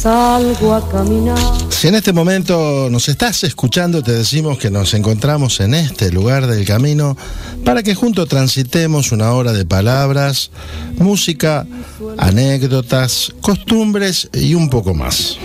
salgo a caminar. Si en este momento nos estás escuchando, te decimos que nos encontramos en este lugar del camino para que juntos transitemos una hora de palabras, música, anécdotas, costumbres y un poco más.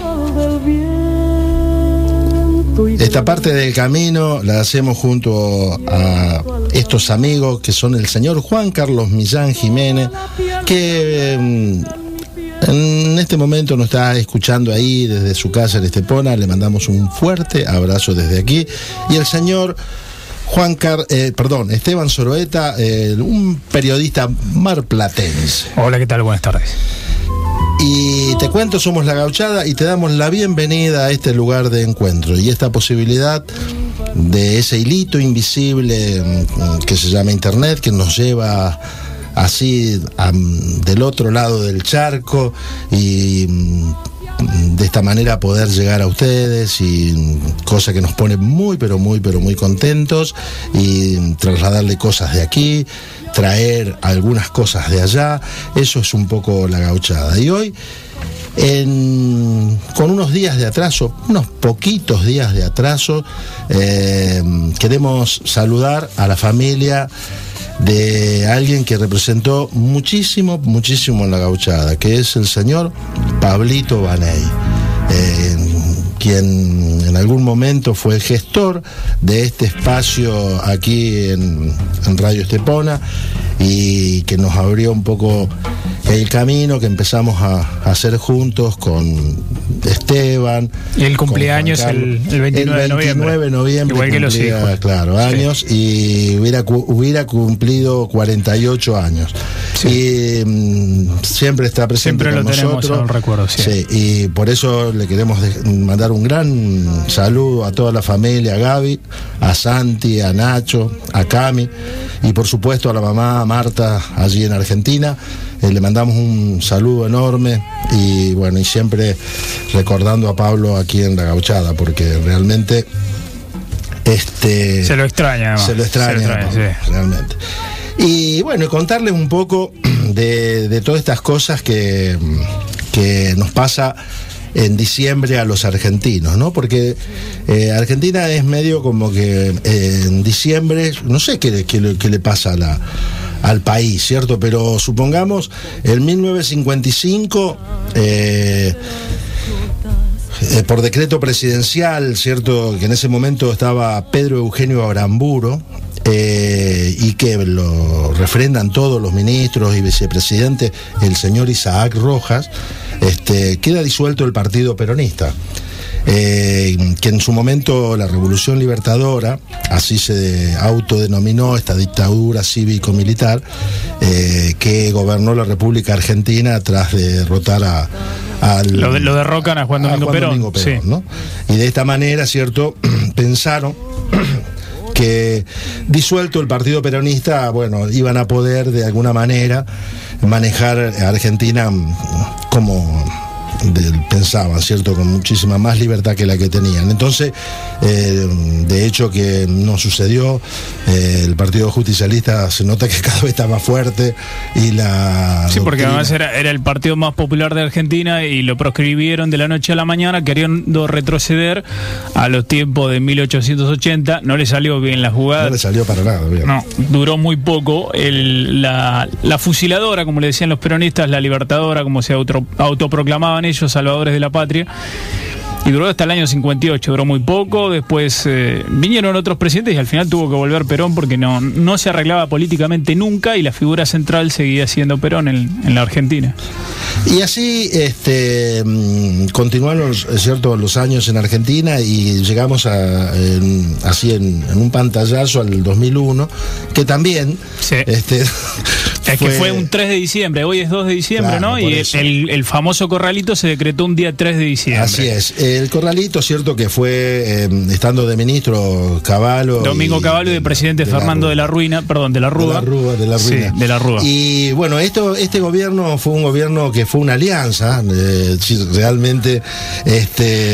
Esta parte del camino la hacemos junto a estos amigos que son el señor Juan Carlos Millán Jiménez, que en este momento nos está escuchando ahí desde su casa en Estepona. Le mandamos un fuerte abrazo desde aquí. Y el señor Esteban Zoroeta, un periodista marplatense. Hola, ¿qué tal? Buenas tardes. Y te cuento, somos La Gauchada y te damos la bienvenida a este lugar de encuentro y esta posibilidad de ese hilito invisible que se llama Internet, que nos lleva así del otro lado del charco y de esta manera poder llegar a ustedes, y cosa que nos pone muy contentos, y trasladarle cosas de aquí, traer algunas cosas de allá. Eso es un poco La Gauchada. Y hoy, con unos días de atraso, unos poquitos días de atraso, queremos saludar a la familia de alguien que representó muchísimo en La Gauchada, que es el señor Pablito Baney, quien en algún momento fue gestor de este espacio aquí en Radio Estepona, y que nos abrió un poco el camino que empezamos a hacer juntos con Esteban. Y el cumpleaños el 29 de noviembre. Igual que los hijos. Claro, años, sí. Y hubiera cumplido 48 años. Sí. Y siempre está presente siempre con nosotros. Siempre lo tenemos en el recuerdo, sí. Sí, y por eso le queremos mandar un gran saludo a toda la familia, a Gaby, a Santi, a Nacho, a Cami, y por supuesto a la mamá Marta allí en Argentina. Le mandamos un saludo enorme, y bueno, y siempre recordando a Pablo aquí en La Gauchada, porque realmente se lo extraña, sí, realmente. Y bueno, contarles un poco de todas estas cosas que nos pasa en diciembre a los argentinos, ¿no? Porque Argentina es medio como que en diciembre, no sé qué le pasa al país, ¿cierto? Pero supongamos, en 1955, por decreto presidencial, ¿cierto?, que en ese momento estaba Pedro Eugenio Aramburu, y que lo refrendan todos los ministros y vicepresidentes, el señor Isaac Rojas, queda disuelto el Partido Peronista. Que en su momento la Revolución Libertadora, así se autodenominó esta dictadura cívico-militar, que gobernó la República Argentina tras de derrotar lo derrocan a Juan Domingo Perón, sí. ¿No? Y de esta manera, ¿cierto?, pensaron que disuelto el Partido Peronista, bueno, iban a poder de alguna manera manejar a Argentina como pensaban, ¿cierto?, con muchísima más libertad que la que tenían. Entonces, de hecho que no sucedió. El Partido Justicialista se nota que cada vez está más fuerte, y sí, porque además era el partido más popular de Argentina, y lo proscribieron de la noche a la mañana, queriendo retroceder a los tiempos de 1880. No le salió bien la jugada. No le salió para nada bien. No, duró muy poco. La fusiladora, como le decían los peronistas, la libertadora, como se autoproclamaban ellos, salvadores de la patria, y duró hasta el año 58, duró muy poco. Después vinieron otros presidentes, y al final tuvo que volver Perón, porque no se arreglaba políticamente nunca, y la figura central seguía siendo Perón en la Argentina. Y así continuaron, ¿cierto?, los años en Argentina, y llegamos así en un pantallazo al 2001, que también sí. Es que fue un 3 de diciembre, hoy es 2 de diciembre, claro, ¿no? Y el famoso corralito se decretó un día 3 de diciembre. Así es. El corralito, cierto, que fue, estando de ministro Cavallo. Domingo Cavallo, y de presidente Fernando de la Rúa. De la Rúa. Sí, de la Rúa. Y bueno, este gobierno fue un gobierno que fue una alianza, realmente,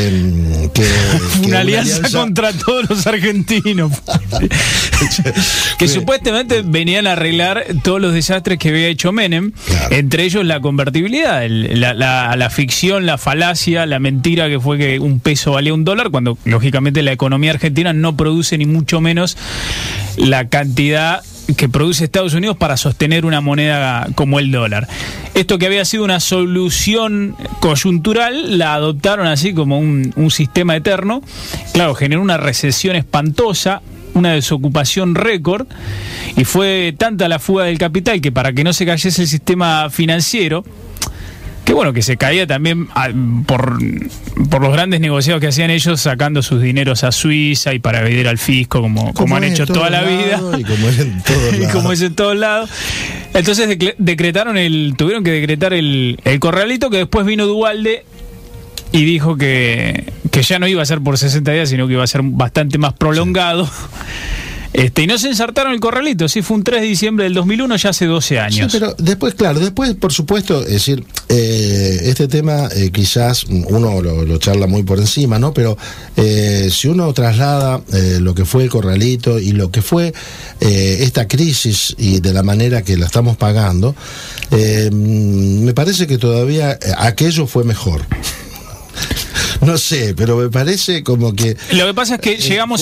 una alianza contra todos los argentinos. Que supuestamente venían a arreglar todos los desastres que había hecho Menem, claro. Entre ellos la convertibilidad, la ficción, la falacia, la mentira que fue que un peso valía $1, cuando lógicamente la economía argentina no produce ni mucho menos la cantidad que produce Estados Unidos para sostener una moneda como el dólar. Esto que había sido una solución coyuntural, la adoptaron así como un sistema eterno. Claro, generó una recesión espantosa, una desocupación récord, y fue tanta la fuga del capital que para que no se cayese el sistema financiero, que bueno, que se caía también por los grandes negociados que hacían ellos, sacando sus dineros a Suiza y para evadir al fisco, como han hecho toda la vida. Y como es en todos lados. Y como es en todos lados. Entonces tuvieron que decretar el corralito, que después vino Duhalde y dijo que ya no iba a ser por 60 días, sino que iba a ser bastante más prolongado. Sí. Y no se ensartaron el corralito, sí, fue un 3 de diciembre del 2001, ya hace 12 años. Sí, pero después, claro, por supuesto, es decir, este tema quizás uno lo charla muy por encima, ¿no? Pero si uno traslada lo que fue el corralito y lo que fue esta crisis y de la manera que la estamos pagando, me parece que todavía aquello fue mejor. No sé, pero me parece como que... Lo que pasa es que llegamos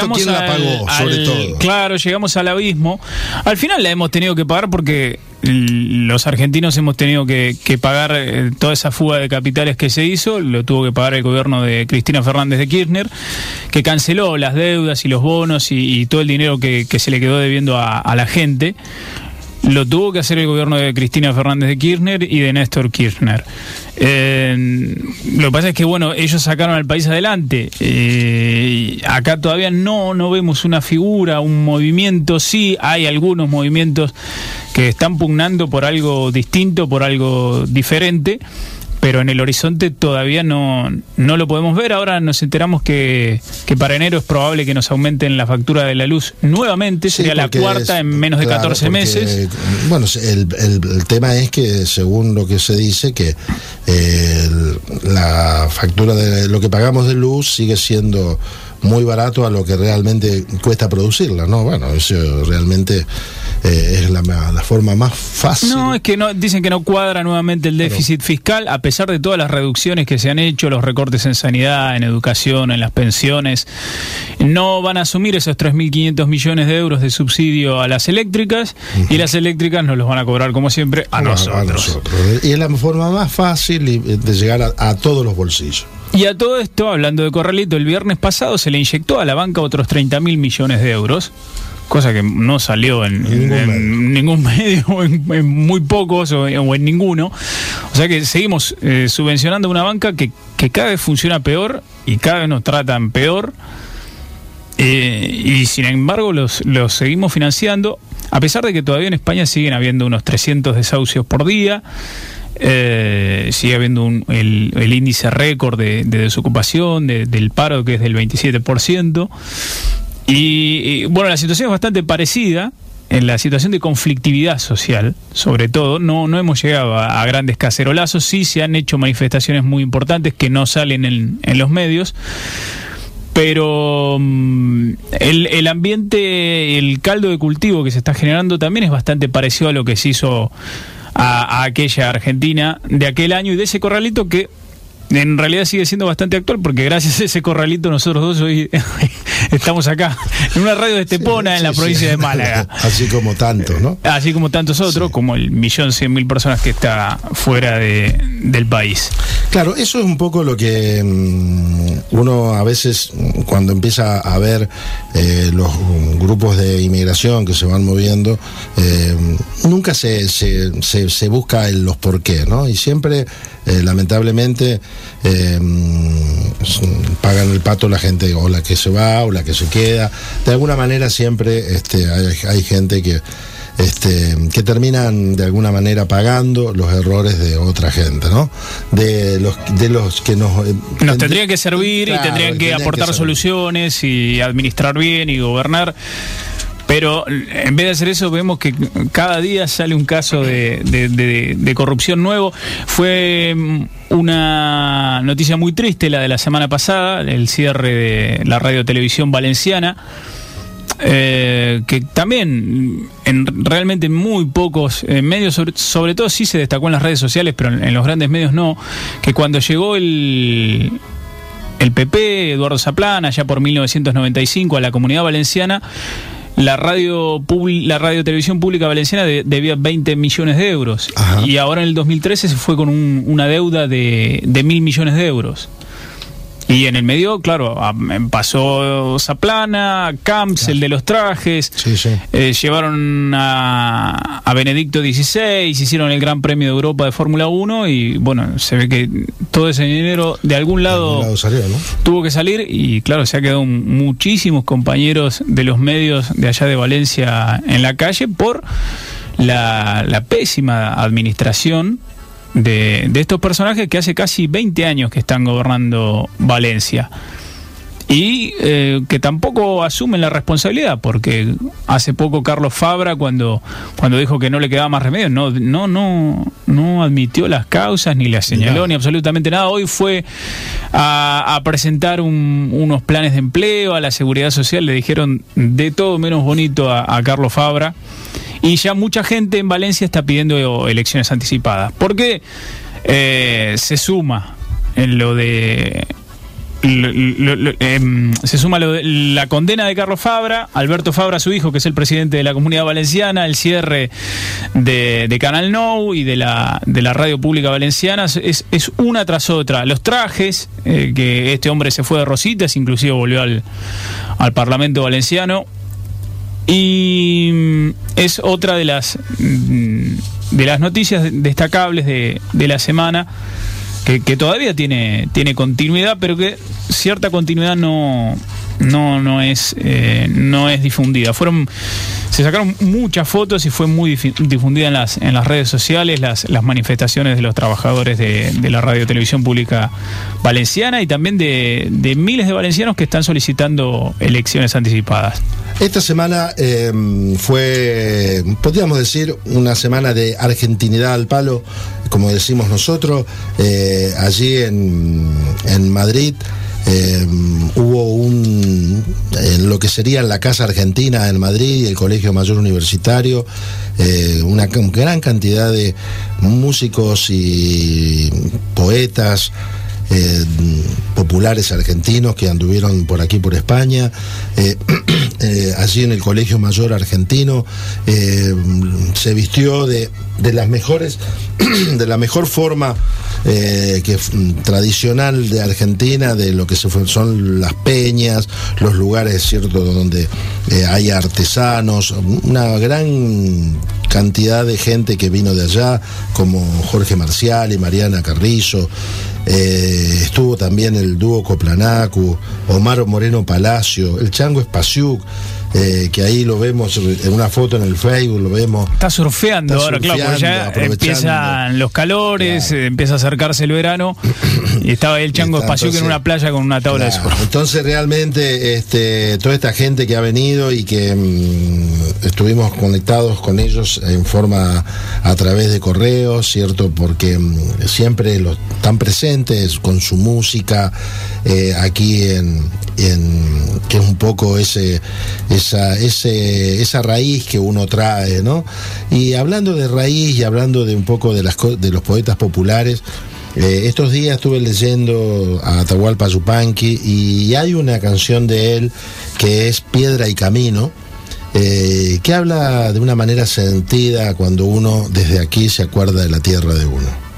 llegamos al abismo. Al final la hemos tenido que pagar porque los argentinos hemos tenido que pagar toda esa fuga de capitales que se hizo. Lo tuvo que pagar el gobierno de Cristina Fernández de Kirchner, que canceló las deudas y los bonos y todo el dinero que se le quedó debiendo a la gente. Lo tuvo que hacer el gobierno de Cristina Fernández de Kirchner y de Néstor Kirchner. Lo que pasa es que, bueno, ellos sacaron al país adelante. Acá todavía no vemos una figura, un movimiento. Sí, hay algunos movimientos que están pugnando por algo distinto, por algo diferente, pero en el horizonte todavía no lo podemos ver. Ahora nos enteramos que para enero es probable que nos aumenten la factura de la luz nuevamente, sí, sería la cuarta en menos de 14 meses. Bueno, el tema es que, según lo que se dice, que la factura de lo que pagamos de luz sigue siendo muy barato a lo que realmente cuesta producirla, ¿no? Bueno, eso realmente es la forma más fácil. No, es que dicen que no cuadra nuevamente el déficit fiscal, a pesar de todas las reducciones que se han hecho, los recortes en sanidad, en educación, en las pensiones. No van a asumir esos 3.500 millones de euros de subsidio a las eléctricas, y las eléctricas nos los van a cobrar, como siempre, a nosotros. Y es la forma más fácil de llegar a todos los bolsillos. Y a todo esto, hablando de corralito, el viernes pasado se le inyectó a la banca otros 30.000 millones de euros, cosa que no salió en ningún medio, en muy pocos o en ninguno. O sea que seguimos subvencionando una banca que cada vez funciona peor y cada vez nos tratan peor, y sin embargo los seguimos financiando, a pesar de que todavía en España siguen habiendo unos 300 desahucios por día. Sigue habiendo el índice récord de desocupación, del paro, que es del 27%. Y bueno, la situación es bastante parecida en la situación de conflictividad social, sobre todo. No hemos llegado a grandes cacerolazos. Sí se han hecho manifestaciones muy importantes que no salen en los medios, pero el ambiente, el caldo de cultivo que se está generando también es bastante parecido a lo que se hizo a aquella Argentina de aquel año y de ese corralito, que en realidad sigue siendo bastante actual, porque gracias a ese corralito nosotros dos hoy estamos acá en una radio de Estepona, en la provincia de Málaga. Así como tantos, ¿no? Así como tantos otros, como el 1.100.000 personas que está fuera del país. Claro, eso es un poco lo que uno a veces, cuando empieza a ver los grupos de inmigración que se van moviendo, nunca se busca los por qué, ¿no? Y siempre, lamentablemente, pagan el pato la gente, o la que se va o la que se queda. De alguna manera siempre hay gente que terminan de alguna manera pagando los errores de otra gente, ¿no? De los que nos tendrían que servir, claro, y tendrían que aportar soluciones y administrar bien y gobernar. Pero en vez de hacer eso, vemos que cada día sale un caso de corrupción nuevo. Fue una noticia muy triste la de la semana pasada, el cierre de la radio televisión valenciana. que también realmente muy pocos medios, sobre todo sí se destacó en las redes sociales, pero en los grandes medios no, que cuando llegó el PP, Eduardo Zaplana, ya por 1995 a la Comunidad Valenciana, la radio televisión pública valenciana debía 20 millones de euros. Ajá. Y ahora en el 2013 se fue con una deuda de 1.000 millones de euros. Y en el medio, claro, pasó Zaplana, Camps, el de los trajes, sí. Llevaron a Benedicto XVI, hicieron el Gran Premio de Europa de Fórmula 1 y bueno, se ve que todo ese dinero de algún lado salió, ¿no? Tuvo que salir y claro, se ha quedado muchísimos compañeros de los medios de allá de Valencia en la calle por la pésima administración de estos personajes que hace casi 20 años que están gobernando Valencia y que tampoco asumen la responsabilidad, porque hace poco Carlos Fabra cuando dijo que no le quedaba más remedio no admitió las causas, ni las señaló, ni absolutamente nada. Hoy fue a presentar unos planes de empleo a la Seguridad Social, le dijeron de todo menos bonito a Carlos Fabra. Y ya mucha gente en Valencia está pidiendo elecciones anticipadas. Porque se suma en lo de... se suma lo de la condena de Carlos Fabra, Alberto Fabra, su hijo, que es el presidente de la Comunidad Valenciana, el cierre de Canal Nou y de la radio pública valenciana, es una tras otra. Los trajes, que este hombre se fue de rositas, inclusive volvió al Parlamento valenciano. Y es otra de las noticias destacables de la semana, que todavía tiene continuidad, pero que cierta continuidad no es difundida. Se sacaron muchas fotos y fue muy difundida en las redes sociales las manifestaciones de los trabajadores de la radio televisión pública valenciana y también de miles de valencianos que están solicitando elecciones anticipadas. Esta semana fue, podríamos decir, una semana de argentinidad al palo, como decimos nosotros. Allí en Madrid hubo en lo que sería la Casa Argentina en Madrid y el Colegio Mayor Universitario, una gran cantidad de músicos y poetas populares argentinos que anduvieron por aquí por España, allí en el Colegio Mayor Argentino, se vistió de las mejores, de la mejor forma tradicional de Argentina, de lo que son las peñas, los lugares, cierto, donde hay artesanos, una gran cantidad de gente que vino de allá, como Jorge Marcial y Mariana Carrizo. Estuvo también el dúo Coplanacu, Omar Moreno Palacio, el Chango Espasiuk, que ahí lo vemos en una foto en el Facebook, lo vemos. Está surfeando ahora, claro, porque ya empiezan los calores, claro. Empieza a acercarse el verano, y estaba ahí el Chango Espasiuk en una playa con una tabla, claro, de surf. Entonces realmente toda esta gente que ha venido y que estuvimos conectados con ellos en forma a través de correos, ¿cierto? Porque siempre están presentes con su música, aquí que es un poco esa raíz que uno trae, ¿no? Y hablando de raíz y hablando de un poco de los poetas populares, estos días estuve leyendo a Atahualpa Yupanqui y hay una canción de él que es Piedra y Camino, que habla de una manera sentida cuando uno desde aquí se acuerda de la tierra de uno.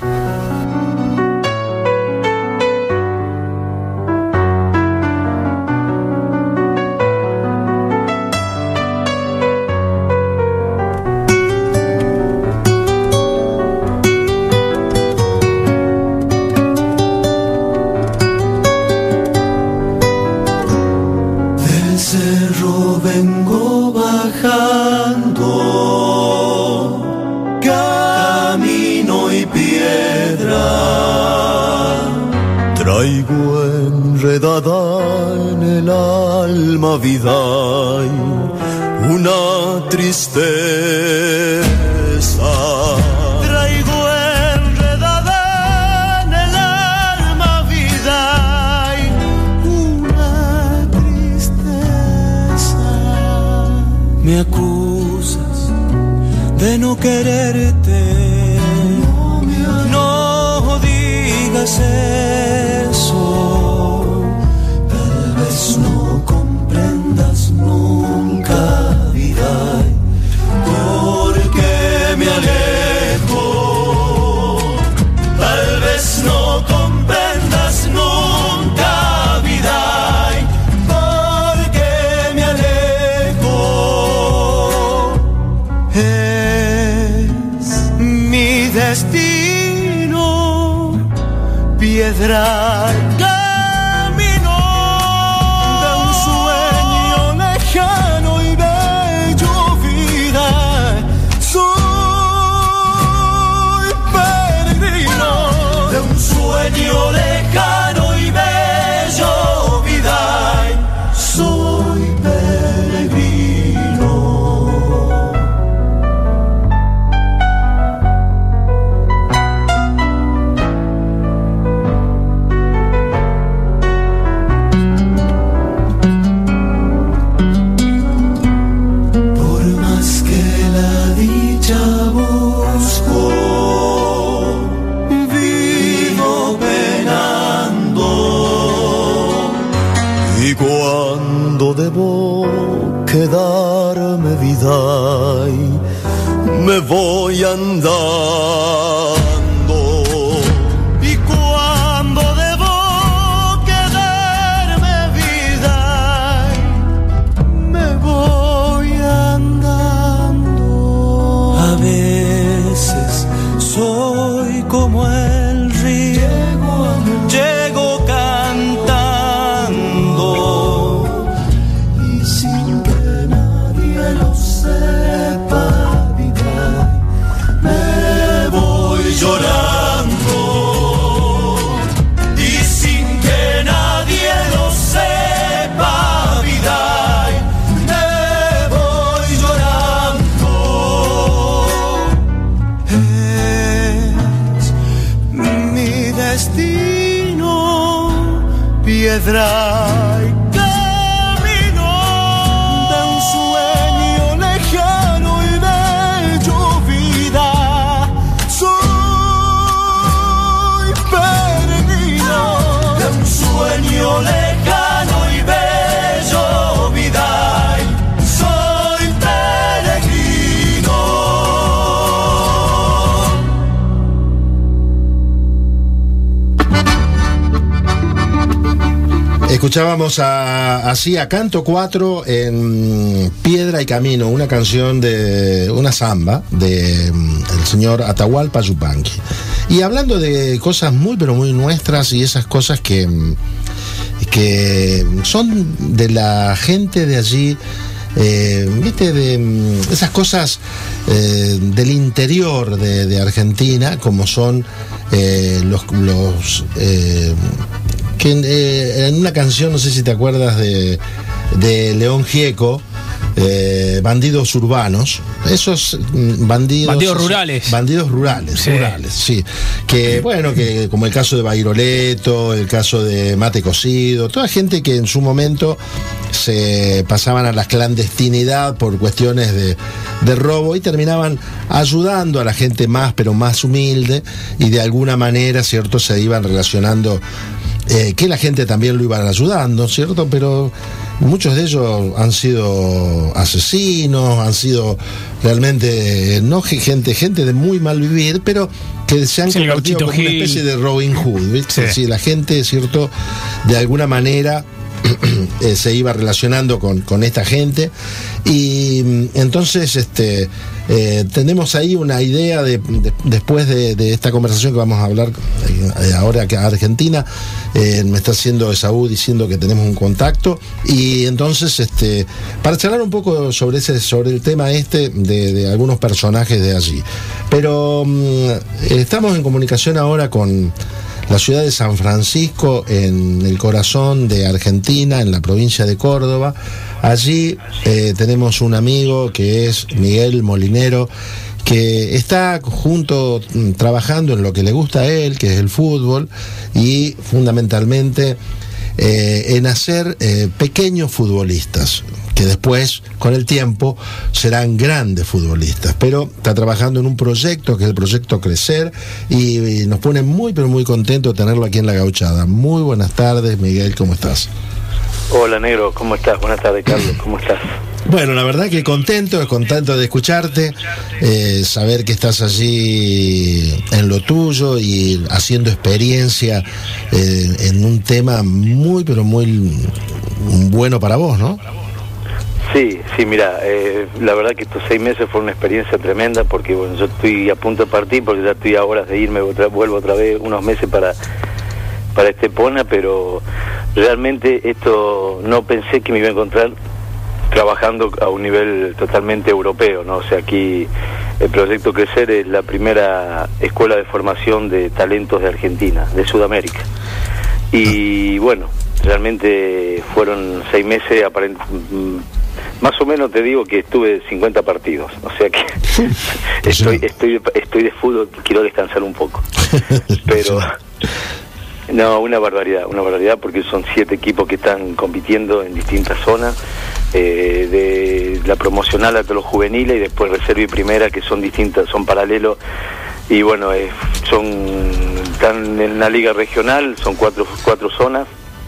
acusas de no quererte. No digas eso. Tal vez no comprendas nunca, vida, porque me alejo. Tal vez no comprendas nunca, vida, porque me alejo. Es mi destino, piedra camino de un sueño lejano y bello, vida. Soy peregrino de un sueño lejano y bello, vida. Soy peregrino. Por más que la dicha busco, vivo penando. Y cuando debo quedarme, vida, me voy andando. Y cuando debo quedarme, vida, me voy andando. A veces soy como el río, llego cantando y sin que nadie lo sepa, vida, me voy llorando. Y sin que nadie lo sepa, vida, me voy llorando. Es mi destino, piedra y camino de un sueño lejano y bello, vida. Soy peregrino de un sueño lejano y bello, vida. Soy peregrino. Escuchábamos así a Canto 4 en Piedra y Camino, una canción de una samba de el señor Atahualpa Yupanqui. Y hablando de cosas muy pero muy nuestras y esas cosas que son de la gente de allí, viste, de esas cosas del interior de Argentina, como son los que en una canción, no sé si te acuerdas de León Gieco, bandidos urbanos, esos bandidos rurales. Bandidos rurales, Sí. Sí. Que bueno, que como el caso de Bairoleto, el caso de Mate Cocido, toda gente que en su momento se pasaban a la clandestinidad por cuestiones de robo y terminaban ayudando a la gente más, pero más humilde, y de alguna manera, ¿cierto?, se iban relacionando, que la gente también lo iban ayudando, ¿cierto? Pero muchos de ellos han sido asesinos, han sido realmente, no gente de muy mal vivir, pero que se han convertido como una especie de Robin Hood, ¿viste? Sí. Sí, la gente, ¿cierto?, de alguna manera se iba relacionando con esta gente, y entonces tenemos ahí una idea después de esta conversación que vamos a hablar ahora que Argentina. Me está haciendo Esaú diciendo que tenemos un contacto, y entonces para charlar un poco sobre el tema de algunos personajes de allí. Pero estamos en comunicación ahora con la ciudad de San Francisco, en el corazón de Argentina, en la provincia de Córdoba. Allí tenemos un amigo que es Miguel Molinero, que está trabajando en lo que le gusta a él, que es el fútbol, y fundamentalmente en hacer pequeños futbolistas, que después, con el tiempo, serán grandes futbolistas. Pero está trabajando en un proyecto, que es el proyecto Crecer, y nos pone muy, pero muy contento de tenerlo aquí en La Gauchada. Muy buenas tardes, Miguel, ¿cómo estás? Hola, negro, ¿cómo estás? Buenas tardes, Carlos, ¿cómo estás? Bueno, la verdad que contento de escucharte, saber que estás allí en lo tuyo y haciendo experiencia en un tema muy, pero muy bueno para vos, ¿no? Sí, mira, la verdad que estos 6 meses fue una experiencia tremenda porque, bueno, yo estoy a punto de partir porque ya estoy a horas de irme, vuelvo otra vez unos meses para Estepona, pero realmente esto no pensé que me iba a encontrar trabajando a un nivel totalmente europeo, ¿no? O sea, aquí el proyecto Crecer es la primera escuela de formación de talentos de Argentina, de Sudamérica. Y bueno, realmente fueron 6 meses, más o menos te digo que estuve 50 partidos, o sea que estoy de fútbol, quiero descansar un poco. Pero no, una barbaridad porque son 7 equipos que están compitiendo en distintas zonas, de la promocional hasta los juveniles y después reserva y primera, que son distintas, son paralelos, y bueno, están en una liga regional, son cuatro zonas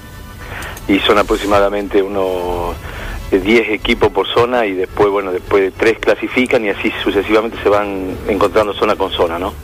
y son aproximadamente unos 10 equipos por zona, y después, bueno, después 3 clasifican y así sucesivamente se van encontrando zona con zona, ¿no?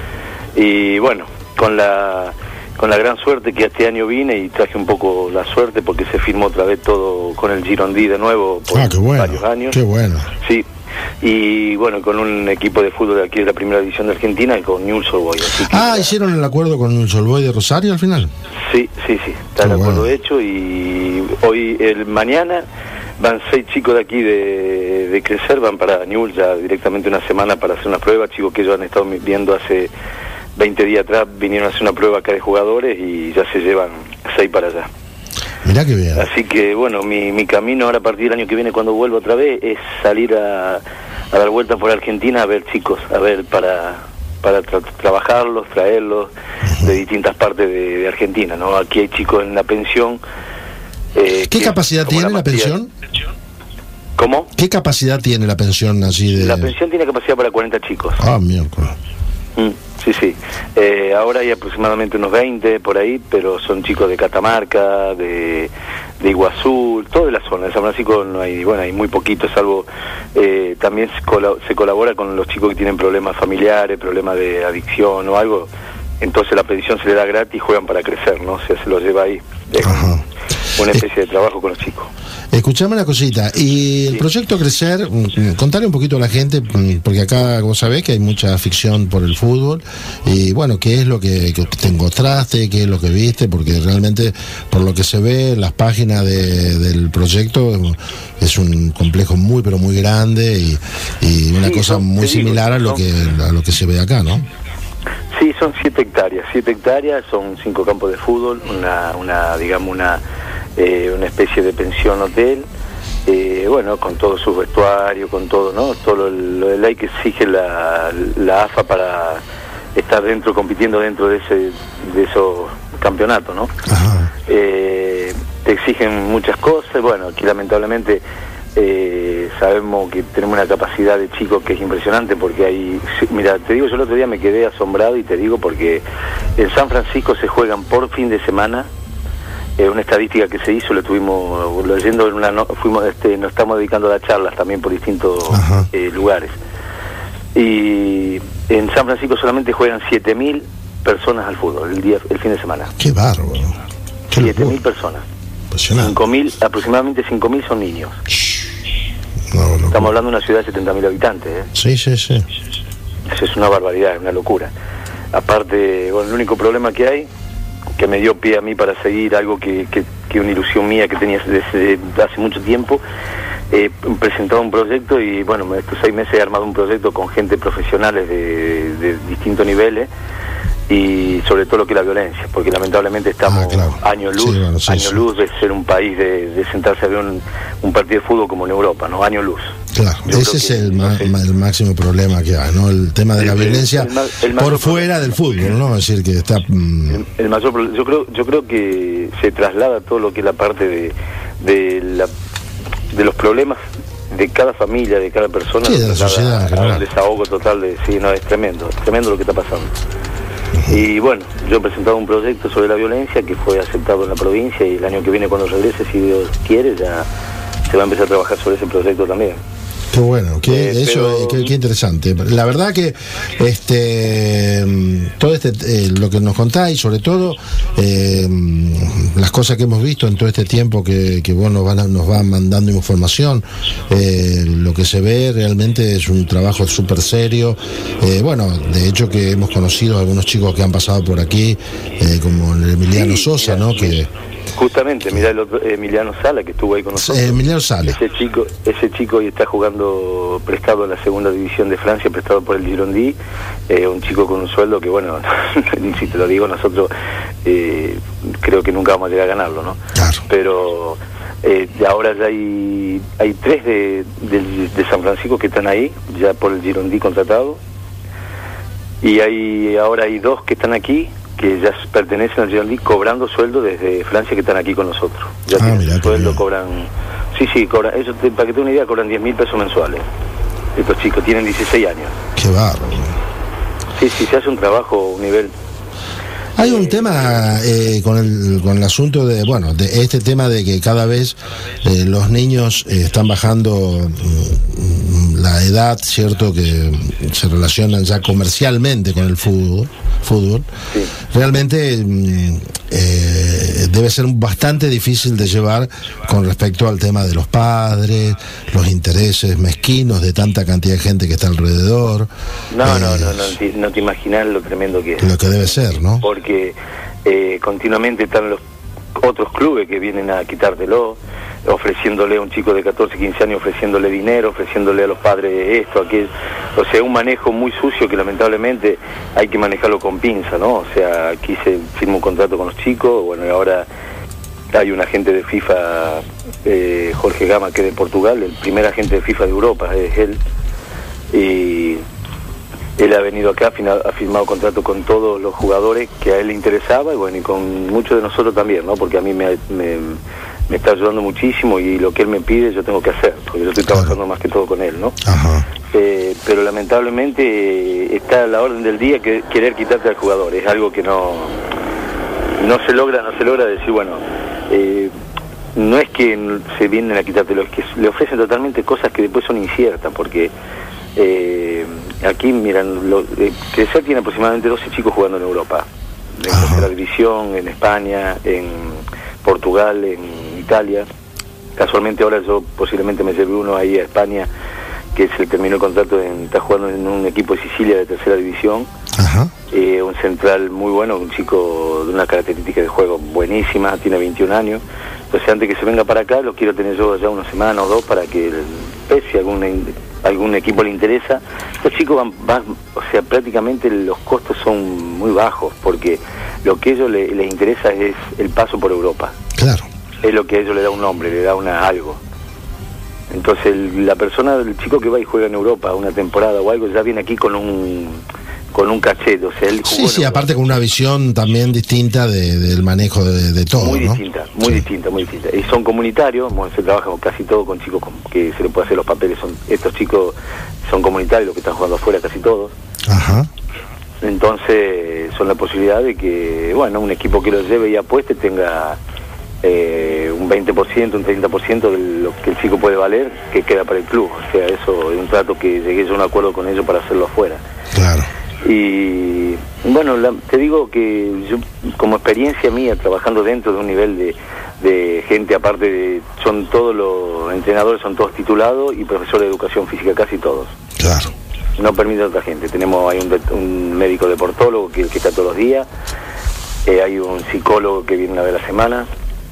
Y bueno, con la gran suerte que este año vine y traje un poco la suerte porque se firmó otra vez todo con el Girondí de nuevo por qué bueno, varios años. Qué bueno. Sí, y bueno, con un equipo de fútbol de aquí de la primera división de Argentina y con Newell's Old Boys. ¿Hicieron el acuerdo con Newell's Old Boys de Rosario al final? Sí, está el acuerdo hecho, y mañana van 6 chicos de aquí de Crecer, van para Newell's ya directamente una semana para hacer una prueba, chicos que ellos han estado viendo hace 20 días atrás, vinieron a hacer una prueba acá de jugadores y ya se llevan 6 para allá. Mirá que bien. Así que bueno, mi camino ahora a partir del año que viene, cuando vuelvo otra vez, es salir a dar vueltas por Argentina a ver chicos, para trabajarlos, traerlos de distintas partes de Argentina, ¿no? Aquí hay chicos en la pensión. ¿Qué capacidad tiene la pensión? ¿Cómo? ¿Qué capacidad tiene la pensión así de...? La pensión tiene capacidad para 40 chicos. Ah, miércoles. Sí. Ahora hay aproximadamente unos 20 por ahí, pero son chicos de Catamarca, de Iguazú, toda la zona. De San Francisco no hay, bueno, hay muy poquito, salvo también se colabora con los chicos que tienen problemas familiares, problemas de adicción o algo. Entonces la pensión se le da gratis y juegan para crecer, ¿no? O sea, se los lleva ahí. Una especie de trabajo con los chicos. Escuchame una cosita, y el proyecto Crecer, contale un poquito a la gente, porque acá vos sabés que hay mucha ficción por el fútbol, y bueno, ¿qué es lo que te encontraste? ¿Qué es lo que viste? Porque realmente, por lo que se ve en las páginas del proyecto, es un complejo muy, pero muy grande, y una cosa muy similar a lo que se ve acá, ¿no? Sí, son 7 hectáreas, son 5 campos de fútbol, una especie de pensión hotel, bueno, con todo su vestuario, con todo, ¿no? Todo lo de ley que exige la AFA para estar compitiendo dentro de esos campeonatos, ¿no? Te exigen muchas cosas. Bueno, aquí lamentablemente sabemos que tenemos una capacidad de chicos que es impresionante, porque mira, te digo, yo el otro día me quedé asombrado, y te digo porque en San Francisco se juegan por fin de semana. Una estadística que se hizo, lo estuvimos leyendo nos estamos dedicando a las charlas también por distintos lugares, y en San Francisco solamente juegan 7.000 personas al fútbol el fin de semana. ¡Qué bárbaro! 7.000 personas. 5.000, aproximadamente 5.000 son niños. No. Estamos hablando de una ciudad de 70.000 habitantes, ¿eh? Sí. Eso es una barbaridad, es una locura. Aparte, bueno, el único problema que hay, que me dio pie a mí para seguir algo que una ilusión mía que tenía desde hace mucho tiempo, he presentado un proyecto, y bueno, estos 6 meses he armado un proyecto con gente profesionales de distintos niveles, y sobre todo lo que es la violencia, porque lamentablemente estamos años luz de ser un país de sentarse a ver un partido de fútbol como en Europa, ¿no? Años luz. Claro, ese es el máximo problema que hay, ¿no? El tema de la violencia por fuera del fútbol, ¿no? Es decir, que está... El mayor problema, yo creo que se traslada todo lo que es la parte de los problemas de cada familia, de cada persona, sí, de la sociedad, un desahogo total de, sí, no, es tremendo lo que está pasando. Y bueno, yo he presentado un proyecto sobre la violencia que fue aceptado en la provincia, y el año que viene, cuando regrese, si Dios quiere, ya se va a empezar a trabajar sobre ese proyecto también. Qué bueno, qué interesante. La verdad que todo lo que nos contáis, sobre todo las cosas que hemos visto en todo este tiempo que vos nos van mandando información, lo que se ve realmente es un trabajo súper serio. Bueno, de hecho que hemos conocido a algunos chicos que han pasado por aquí, como el Emiliano Sosa, ¿no? Que justamente, mirá el otro, Emiliano Sala, que estuvo ahí con nosotros. Emiliano Sala. Ese chico hoy está jugando prestado en la segunda división de Francia, prestado por el Girondí, un chico con un sueldo que, bueno, si te lo digo, nosotros creo que nunca vamos a llegar a ganarlo, ¿no? Claro. Pero ahora ya hay 3 de San Francisco que están ahí, ya por el Girondí contratado, y ahora hay 2 que están aquí, que ya pertenecen al Girondí, cobrando sueldo desde Francia, que están aquí con nosotros. Ya tienen sueldo, cobran... Sí, cobran, eso, para que te una idea, cobran 10.000 pesos mensuales. Estos chicos tienen 16 años. Qué bárbaro. Sí, se hace un trabajo, un nivel... Hay un tema con el asunto de este tema de que cada vez los niños están bajando la edad, cierto, que se relacionan ya comercialmente con el fútbol. Sí. Realmente debe ser bastante difícil de llevar con respecto al tema de los padres, los intereses mezquinos de tanta cantidad de gente que está alrededor. No te imaginas lo tremendo que es. Lo que debe ser, ¿no? Porque continuamente están los otros clubes que vienen a quitártelo, ofreciéndole a un chico de 14, 15 años, ofreciéndole dinero, ofreciéndole a los padres esto, aquello. O sea, un manejo muy sucio que lamentablemente hay que manejarlo con pinza, ¿no? O sea, aquí se firma un contrato con los chicos, bueno, y ahora hay un agente de FIFA, Jorge Gama, que es de Portugal, el primer agente de FIFA de Europa, es él, y él ha venido acá, ha firmado contrato con todos los jugadores que a él le interesaba, y bueno, y con muchos de nosotros también, ¿no? Porque a mí me está ayudando muchísimo, y lo que él me pide yo tengo que hacer, porque yo estoy trabajando más que todo con él, ¿no? Ajá. Pero lamentablemente está a la orden del día que querer quitarte al jugador, es algo que no se logra decir, bueno, no es que se vienen a quitártelo, es que le ofrecen totalmente cosas que después son inciertas, porque aquí, miran, Crecer tiene aproximadamente 12 chicos jugando en Europa, en tercera división, en España, en Portugal, en Italia. Casualmente ahora yo posiblemente me llevé uno ahí a España, que se terminó el contrato, está jugando en un equipo de Sicilia de tercera división. Ajá. Un central muy bueno, un chico de una característica de juego buenísima, tiene 21 años. Entonces antes que se venga para acá, lo quiero tener yo ya una semana o 2 para que si algún equipo le interesa. Estos chicos van, o sea, prácticamente los costos son muy bajos, porque lo que a ellos les interesa es el paso por Europa. Claro. Es lo que a ellos le da un nombre, le da algo. Entonces el chico que va y juega en Europa una temporada o algo, ya viene aquí con un cachet, o sea, él jugó sí, aparte con una visión también distinta del manejo de todo, muy ¿no? distinta. Y son comunitarios, se trabaja casi todo con chicos que se les puede hacer los papeles, estos chicos son comunitarios, los que están jugando afuera casi todos. Ajá. Entonces son la posibilidad de que, bueno, un equipo que los lleve y apueste tenga un 20%, un 30% de lo que el chico puede valer, que queda para el club. O sea, eso es un trato que llegué yo a un acuerdo con ellos para hacerlo afuera. Claro. Y bueno, te digo que yo, como experiencia mía, trabajando dentro de un nivel de gente, aparte son todos los entrenadores, son todos titulados, y profesores de educación física, casi todos. Claro. No permite a otra gente. Hay un médico deportólogo que está todos los días, hay un psicólogo que viene una vez a la semana,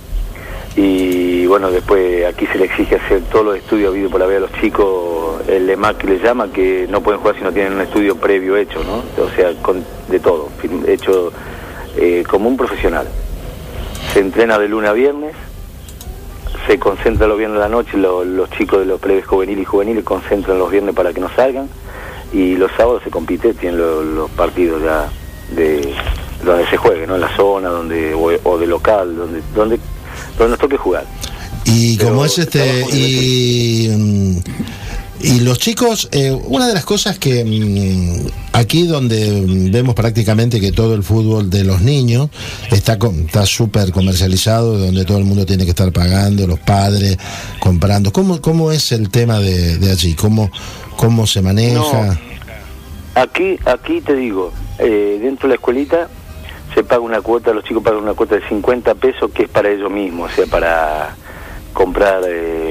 y bueno, después aquí se le exige hacer todos los estudios habidos por haber a los chicos, el EMAC que le llama, que no pueden jugar si no tienen un estudio previo hecho, ¿no? O sea, de todo, hecho como un profesional. Se entrena de lunes a viernes, se concentran los viernes a la noche, los chicos de los plebes juveniles y juveniles concentran los viernes para que no salgan, y los sábados se compite, tienen los partidos ya de donde se juegue, ¿no? En la zona, o de local, donde nos toque jugar. Y Pero como es y los chicos, una de las cosas que aquí donde vemos prácticamente que todo el fútbol de los niños está súper comercializado, donde todo el mundo tiene que estar pagando, los padres comprando. ¿Cómo es el tema de allí? ¿Cómo se maneja? No, aquí te digo, dentro de la escuelita se paga una cuota, los chicos pagan una cuota de 50 pesos que es para ellos mismos, o sea, para comprar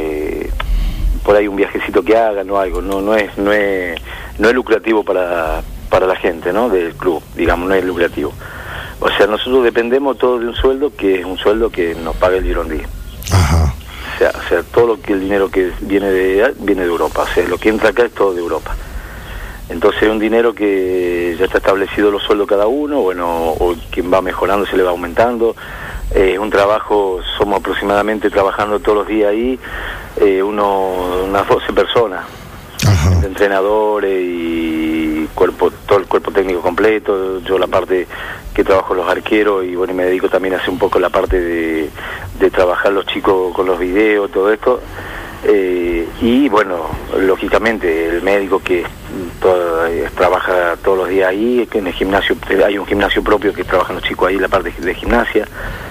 por ahí un viajecito que hagan o algo. No es lucrativo para la gente, ¿no? Del club, digamos, no es lucrativo. O sea, nosotros dependemos todo de un sueldo que es un sueldo que nos paga el Girondí. Ajá. O sea, todo el dinero que viene de Europa, o sea, lo que entra acá es todo de Europa. Entonces es un dinero que ya está establecido los sueldos cada uno, bueno, o quien va mejorando se le va aumentando. Un trabajo, somos aproximadamente trabajando todos los días ahí, unas 12 personas, entre entrenadores y todo el cuerpo técnico completo. Yo la parte que trabajo los arqueros y bueno, me dedico también a hacer un poco la parte de trabajar los chicos con los videos, todo esto. Y bueno, lógicamente el médico que trabaja todos los días ahí, que en el gimnasio hay un gimnasio propio que trabajan los chicos ahí, la parte de gimnasia.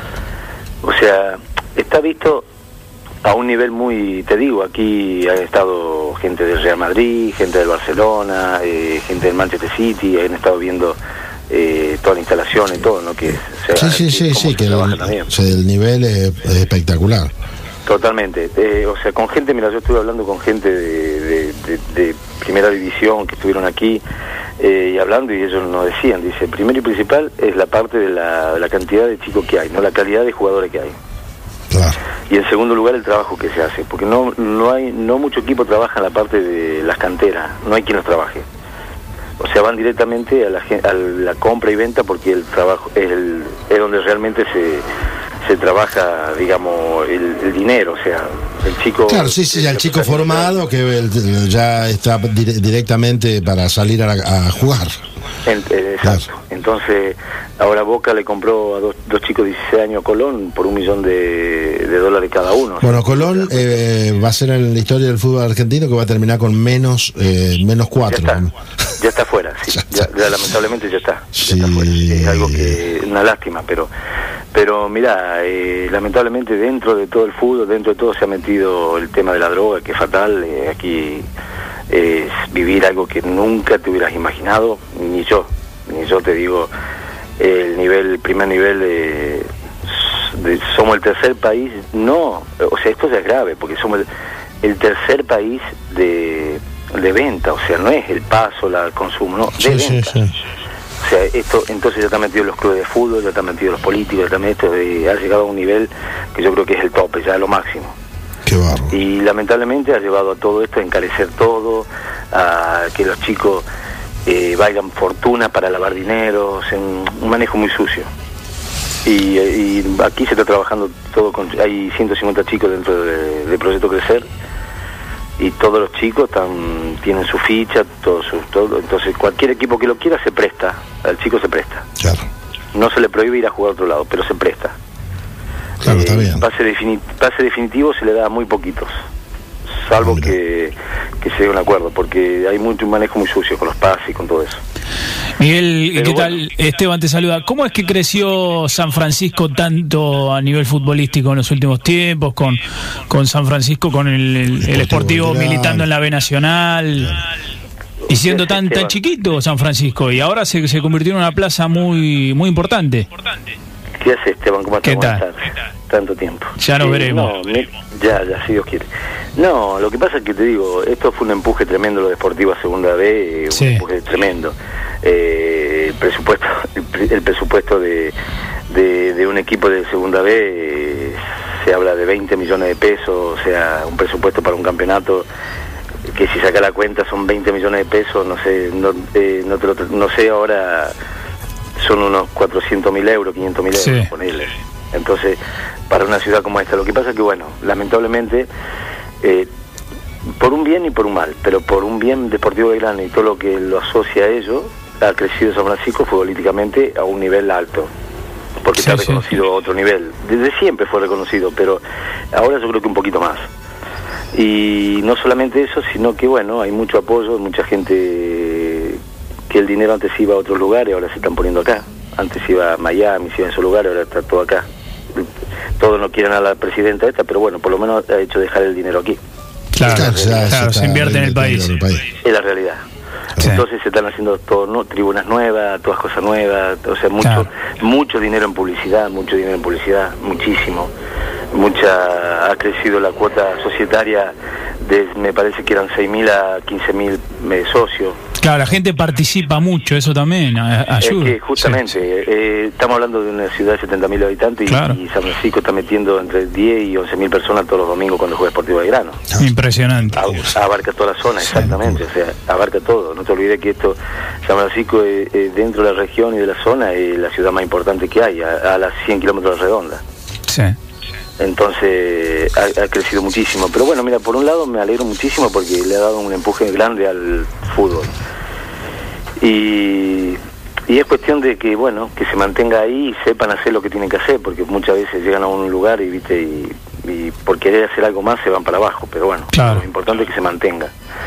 O sea, está visto a un nivel muy, te digo, aquí ha estado gente del Real Madrid, gente del Barcelona, gente del Manchester City, han estado viendo toda la instalación y todo, ¿no? Que sí, que el nivel es espectacular. Totalmente, o sea, con gente, mira, yo estuve hablando con gente de primera división que estuvieron aquí y hablando, y ellos nos decían, dice, primero y principal es la parte de la cantidad de chicos que hay, no la calidad de jugadores que hay. Claro. Y en segundo lugar el trabajo que se hace, porque no mucho equipo trabaja en la parte de las canteras, no hay quien los trabaje. O sea, van directamente a la compra y venta, porque el trabajo es donde realmente se trabaja, digamos, el dinero, o sea, el chico... Claro, sí, el chico formado que ya está directamente para salir a jugar. Exacto. Claro. Entonces, ahora Boca le compró a dos chicos de 16 años a Colón por $1 millón de dólares cada uno. Bueno, Colón va a ser en la historia del fútbol argentino que va a terminar con menos 4. Ya está fuera, sí. Ya lamentablemente ya está. Sí. Ya está fuera. Es algo que una lástima, pero mirá, lamentablemente dentro de todo el fútbol, dentro de todo se ha metido el tema de la droga, que es fatal. Aquí es vivir algo que nunca te hubieras imaginado, ni yo te digo, el primer nivel somos el tercer país, o sea, esto ya es grave, porque somos el tercer país de venta, o sea, no es el paso, el consumo, no, de venta. Sí. O sea, esto entonces ya está metido los clubes de fútbol, ya está metido los políticos, ya está metido, ha llegado a un nivel que yo creo que es el tope, ya es lo máximo. Qué barro. Y lamentablemente ha llevado a todo esto a encarecer todo, a que los chicos valgan fortuna para lavar dinero, o sea, un manejo muy sucio. Y aquí se está trabajando todo hay 150 chicos dentro del Proyecto Crecer, y todos los chicos tienen su ficha, todo, entonces cualquier equipo que lo quiera se presta, al chico se presta. Claro. No se le prohíbe ir a jugar a otro lado, pero se presta. Claro, está bien. Pase definitivo se le da a muy poquitos, salvo que se dé un acuerdo, porque hay un manejo muy sucio con los pases y con todo eso. Miguel, pero ¿qué tal? Esteban te saluda. ¿Cómo es que creció San Francisco tanto a nivel futbolístico en los últimos tiempos, con San Francisco, con el Sportivo militando en la B Nacional, y siendo tan chiquito San Francisco, y ahora se convirtió en una plaza muy muy importante? ¿Qué hace, Esteban? ¿Cómo estás? ¿Qué tal? Tanto tiempo. Ya nos veremos. Ya, si Dios quiere. No, lo que pasa es que te digo, esto fue un empuje tremendo lo de Sportivo a Segunda B, un empuje tremendo. El presupuesto de un equipo de Segunda B se habla de 20 millones de pesos, o sea, un presupuesto para un campeonato que si saca la cuenta son 20 millones de pesos, no sé ahora, son unos 400.000 euros, 500.000 euros, ponerle. Entonces, para una ciudad como esta, lo que pasa es que, bueno, lamentablemente, por un bien y por un mal, pero por un bien Deportivo Belgrano y todo lo que lo asocia a ello, ha crecido San Francisco futbolísticamente a un nivel alto, porque está reconocido a otro nivel. Desde siempre fue reconocido, pero ahora yo creo que un poquito más. Y no solamente eso, sino que, bueno, hay mucho apoyo, mucha gente que el dinero antes iba a otros lugares, ahora se están poniendo acá. Antes iba a Miami, se iba en su lugar, ahora está todo acá. Todos no quieren a la presidenta esta, pero bueno, por lo menos ha hecho dejar el dinero aquí. Claro, se invierte en el país. Es la realidad. Sí. Entonces se están haciendo todo, ¿no? Tribunas nuevas, todas cosas nuevas, o sea, mucho dinero en publicidad, muchísimo. Ha crecido la cuota societaria, me parece que eran 6.000 a 15.000 socios. Claro, la gente participa mucho, eso también ayuda. Es que justamente, estamos hablando de una ciudad de 70.000 habitantes y San Francisco está metiendo entre 10 y 11.000 personas todos los domingos cuando juega Sportivo Belgrano. Impresionante. Abarca toda la zona, exactamente, o sea, abarca todo. No te olvides que San Francisco dentro de la región y de la zona es la ciudad más importante que hay, a las 100 kilómetros de redonda. Sí. Entonces ha crecido muchísimo, pero bueno, mira, por un lado me alegro muchísimo porque le ha dado un empuje grande al fútbol y es cuestión de que, bueno, que se mantenga ahí y sepan hacer lo que tienen que hacer, porque muchas veces llegan a un lugar y por querer hacer algo más se van para abajo, pero bueno, lo importante es que se mantenga.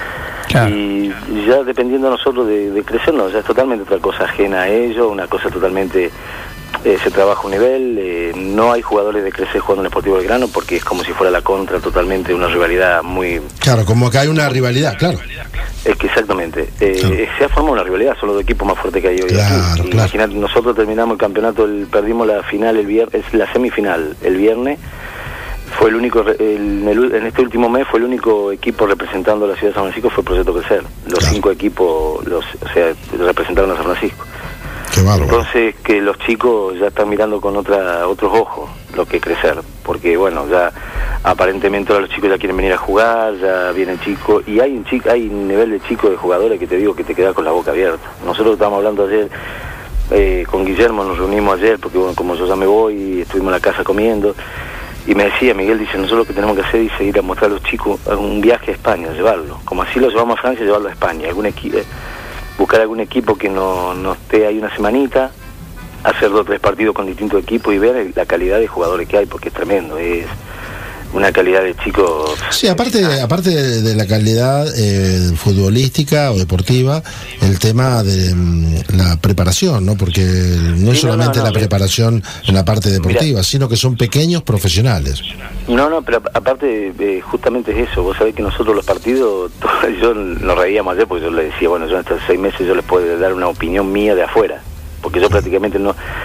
Y ya dependiendo de nosotros de crecernos, ya es totalmente otra cosa ajena a ello, una cosa totalmente... se trabaja un nivel, no hay jugadores de crecer jugando en Sportivo Belgrano porque es como si fuera la contra totalmente, una rivalidad muy... Claro, como que hay una rivalidad, claro. Es que exactamente, se ha formado una rivalidad, son los dos equipos más fuertes que hay hoy aquí. Imagínate, nosotros terminamos el campeonato, perdimos la final el viernes, la semifinal el viernes, fue el único, en este último mes fue el único equipo representando a la ciudad de San Francisco, fue el Proyecto Crecer, los 5 equipos, representaron a San Francisco. Entonces que los chicos ya están mirando con otros ojos lo que crecer, porque bueno, ya aparentemente ahora los chicos ya quieren venir a jugar, ya vienen chicos, y hay un nivel de chicos de jugadores que te digo que te queda con la boca abierta. Nosotros estábamos hablando ayer, con Guillermo nos reunimos ayer, porque bueno, como yo ya me voy, y estuvimos en la casa comiendo, y me decía, Miguel, dice, nosotros lo que tenemos que hacer es ir a mostrar a los chicos un viaje a España, llevarlo, como así lo llevamos a Francia, llevarlo a España, buscar algún equipo que no esté ahí una semanita, hacer 2 o 3 partidos con distintos equipos y ver la calidad de jugadores que hay, porque es tremendo, es una calidad de chicos... Sí, aparte de la calidad futbolística o deportiva, el tema de la preparación, ¿no? Porque no es solamente la preparación en la parte deportiva, sino que son pequeños profesionales. No, pero aparte justamente es eso. Vos sabés que nosotros los partidos, yo nos reíamos ayer porque yo le decía, bueno, yo en estos 6 meses yo les puedo dar una opinión mía de afuera, porque yo prácticamente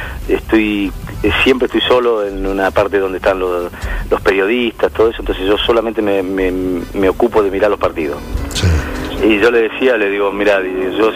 siempre estoy solo en una parte donde están los periodistas, todo eso, entonces yo solamente me ocupo de mirar los partidos. Sí. Y yo le digo, mirá, yo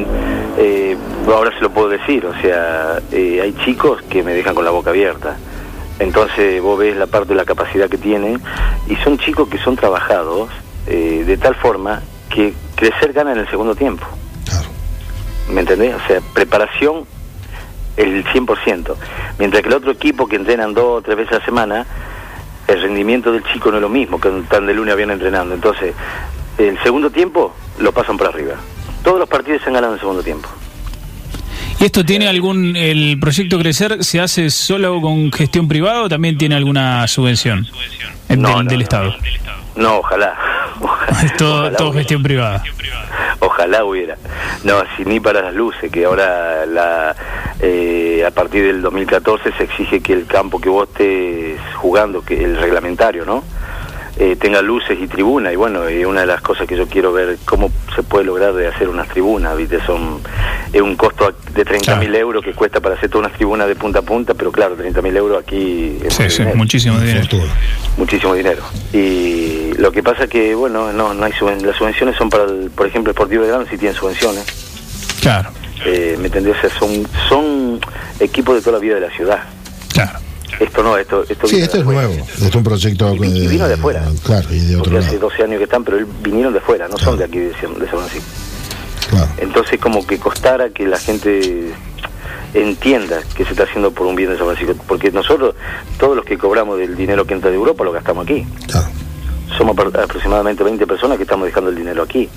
ahora se lo puedo decir, o sea, hay chicos que me dejan con la boca abierta. Entonces vos ves la parte de la capacidad que tienen, y son chicos que son trabajados de tal forma que crecer gana en el segundo tiempo. Claro. ¿Me entendés? O sea, preparación el 100%, mientras que el otro equipo que entrenan 2 o 3 veces a la semana, el rendimiento del chico no es lo mismo, que están de lunes a viernes entrenando. Entonces el segundo tiempo lo pasan por arriba, todos los partidos se han ganado en el segundo tiempo. ¿Y esto tiene el proyecto Crecer se hace solo con gestión privada o también tiene alguna subvención del Estado? No, ojalá. Es todo gestión privada. Ojalá hubiera. No, ni para las luces, que ahora a partir del 2014 se exige que el campo que vos estés jugando, que el reglamentario, ¿no? Tenga luces y tribuna, y bueno, una de las cosas que yo quiero ver cómo se puede lograr de hacer unas tribunas, ¿viste? Es un costo de 30.000 euros que cuesta para hacer todas unas tribunas de punta a punta, pero claro, 30.000 euros aquí es muchísimo dinero. Muchísimo dinero. Y lo que pasa que, bueno, no hay las subvenciones son para, por ejemplo, el Sportivo Belgrano sí tienen subvenciones. Claro. ¿Me entendés? O sea, son equipos de toda la vida de la ciudad. Claro. Esto sí, esto es nuevo, esto es un proyecto y vino de afuera, claro, y de otro lado. Hace 12 años que están, pero vinieron de afuera, no son de aquí de San Francisco. Claro. Entonces como que costara que la gente entienda que se está haciendo por un bien de San Francisco, porque nosotros, todos los que cobramos del dinero que entra de Europa, lo gastamos aquí. Claro. Somos aproximadamente 20 personas que estamos dejando el dinero aquí.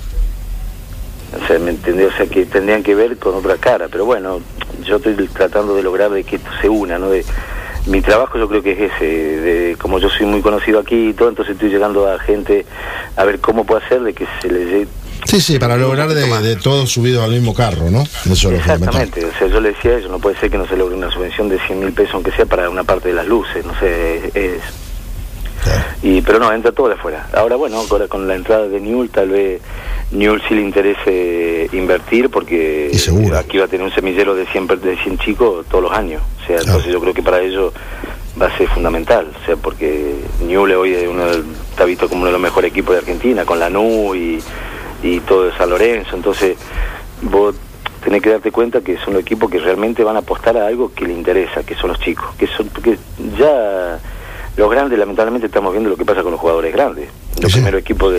O sea, ¿me entendés? O sea, que tendrían que ver con otra cara, pero bueno, yo estoy tratando de lograr de que esto se una, ¿no? Mi trabajo yo creo que es ese, como yo soy muy conocido aquí y todo, entonces estoy llegando a gente a ver cómo puedo hacer de que se les llegue. Sí, para lograr de todos subidos al mismo carro, ¿no? Eso es exactamente, o sea, yo le decía a ellos, no puede ser que no se logre una subvención de 100.000 pesos, aunque sea para una parte de las luces, no sé, Claro. Pero no, entra todo de afuera. Ahora bueno, ahora con la entrada de Newell's, tal vez Newell's sí le interese invertir, porque aquí va a tener un semillero de 100 chicos todos los años, o sea, entonces yo creo que para ellos va a ser fundamental, o sea, porque Newell's hoy es está visto como uno de los mejores equipos de Argentina, con Lanús y todo de San Lorenzo, entonces vos tenés que darte cuenta que son los equipos que realmente van a apostar a algo que le interesa, que son los chicos, porque ya los grandes, lamentablemente estamos viendo lo que pasa con los jugadores grandes. Los primeros equipos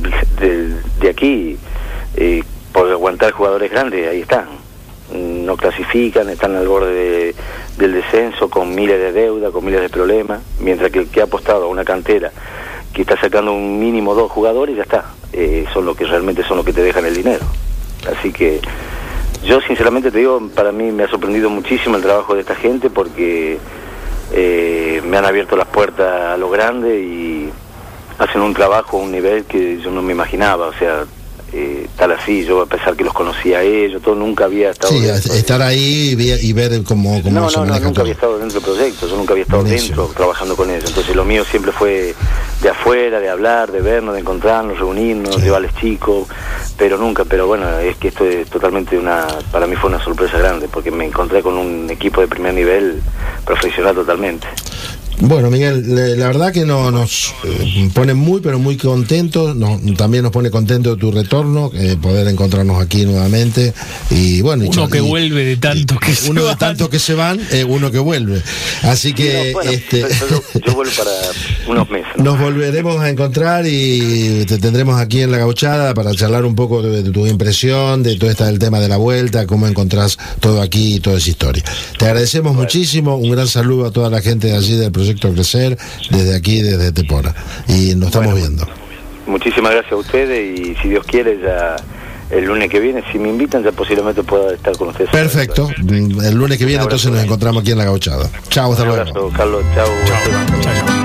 de aquí, por aguantar jugadores grandes, ahí están. No clasifican, están al borde del descenso, con miles de deudas, con miles de problemas, mientras que el que ha apostado a una cantera que está sacando un mínimo 2 jugadores, ya está. Son los que realmente son los que te dejan el dinero. Así que yo sinceramente te digo, para mí me ha sorprendido muchísimo el trabajo de esta gente, porque me han abierto las puertas a lo grande y hacen un trabajo a un nivel que yo no me imaginaba, o sea, tal así, yo a pesar que los conocía a ellos, todo, nunca había estado... Sí, estar ahí y ver cómo no, nunca había estado dentro del proyecto, yo nunca había estado dentro trabajando con ellos, entonces lo mío siempre fue de afuera, de hablar, de vernos, de encontrarnos, reunirnos, rivales chicos, pero bueno, es que esto es totalmente para mí fue una sorpresa grande, porque me encontré con un equipo de primer nivel profesional totalmente. Bueno, Miguel, la verdad que nos pone muy, pero muy contentos. También nos pone contento tu retorno, poder encontrarnos aquí nuevamente. Y bueno, uno que vuelve de tantos que se van. Uno de tantos que se van, uno que vuelve. Así que yo vuelvo para unos meses, ¿no? Nos volveremos a encontrar y te tendremos aquí en La Gauchada para charlar un poco de tu impresión, de todo el tema de la vuelta, cómo encontrás todo aquí y toda esa historia. Te agradecemos muchísimo. Un gran saludo a toda la gente de allí del Proyecto Crecer, desde aquí, desde Tepora, y nos estamos viendo. Muchísimas gracias a ustedes, y si Dios quiere, ya el lunes que viene, si me invitan, ya posiblemente pueda estar con ustedes. Perfecto, el lunes que viene entonces nos encontramos aquí en La Gauchada. Chao, hasta luego. Un abrazo, Carlos, chao. Chao.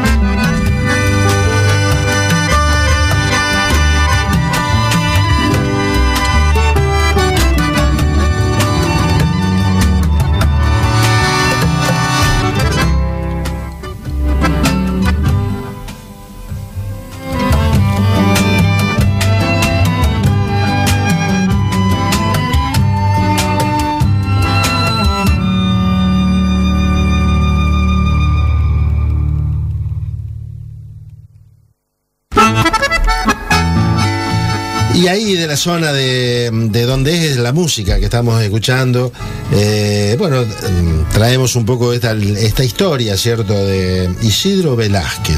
Y ahí de la zona de donde es la música que estamos escuchando, bueno, traemos un poco esta historia, ¿cierto?, de Isidro Velázquez,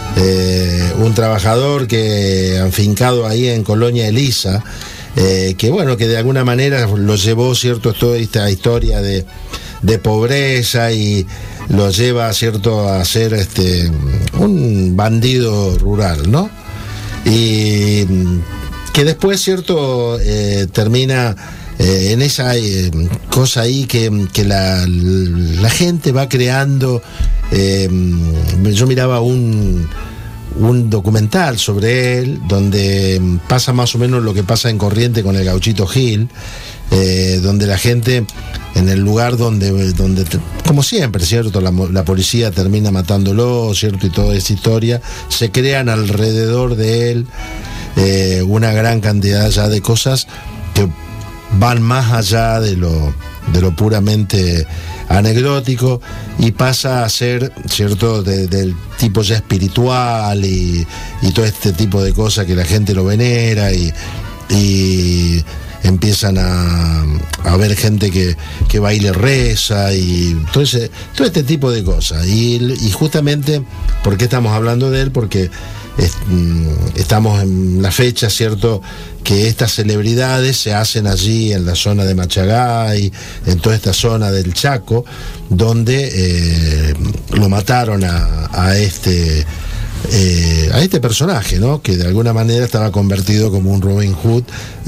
un trabajador que afincado ahí en Colonia Elisa, que bueno, que de alguna manera lo llevó, ¿cierto?, toda esta historia de pobreza, y lo lleva, ¿cierto?, a ser un bandido rural, ¿no? Y que después, ¿cierto?, termina en esa cosa ahí que la gente va creando. Yo miraba un documental sobre él, donde pasa más o menos lo que pasa en Corriente con el Gauchito Gil, donde la gente, en el lugar donde como siempre, ¿cierto?, la policía termina matándolo, ¿cierto?, y toda esa historia, se crean alrededor de él una gran cantidad ya de cosas que van más allá de lo puramente anecdótico, y pasa a ser, ¿cierto?, del tipo ya espiritual y todo este tipo de cosas que la gente lo venera, y empiezan a ver gente que va y le reza, y todo este tipo de cosas. Y justamente, ¿por qué estamos hablando de él? Porque estamos en la fecha, ¿cierto?, que estas celebridades se hacen allí en la zona de Machagay, en toda esta zona del Chaco, donde lo mataron a este personaje, ¿no?, que de alguna manera estaba convertido como un Robin Hood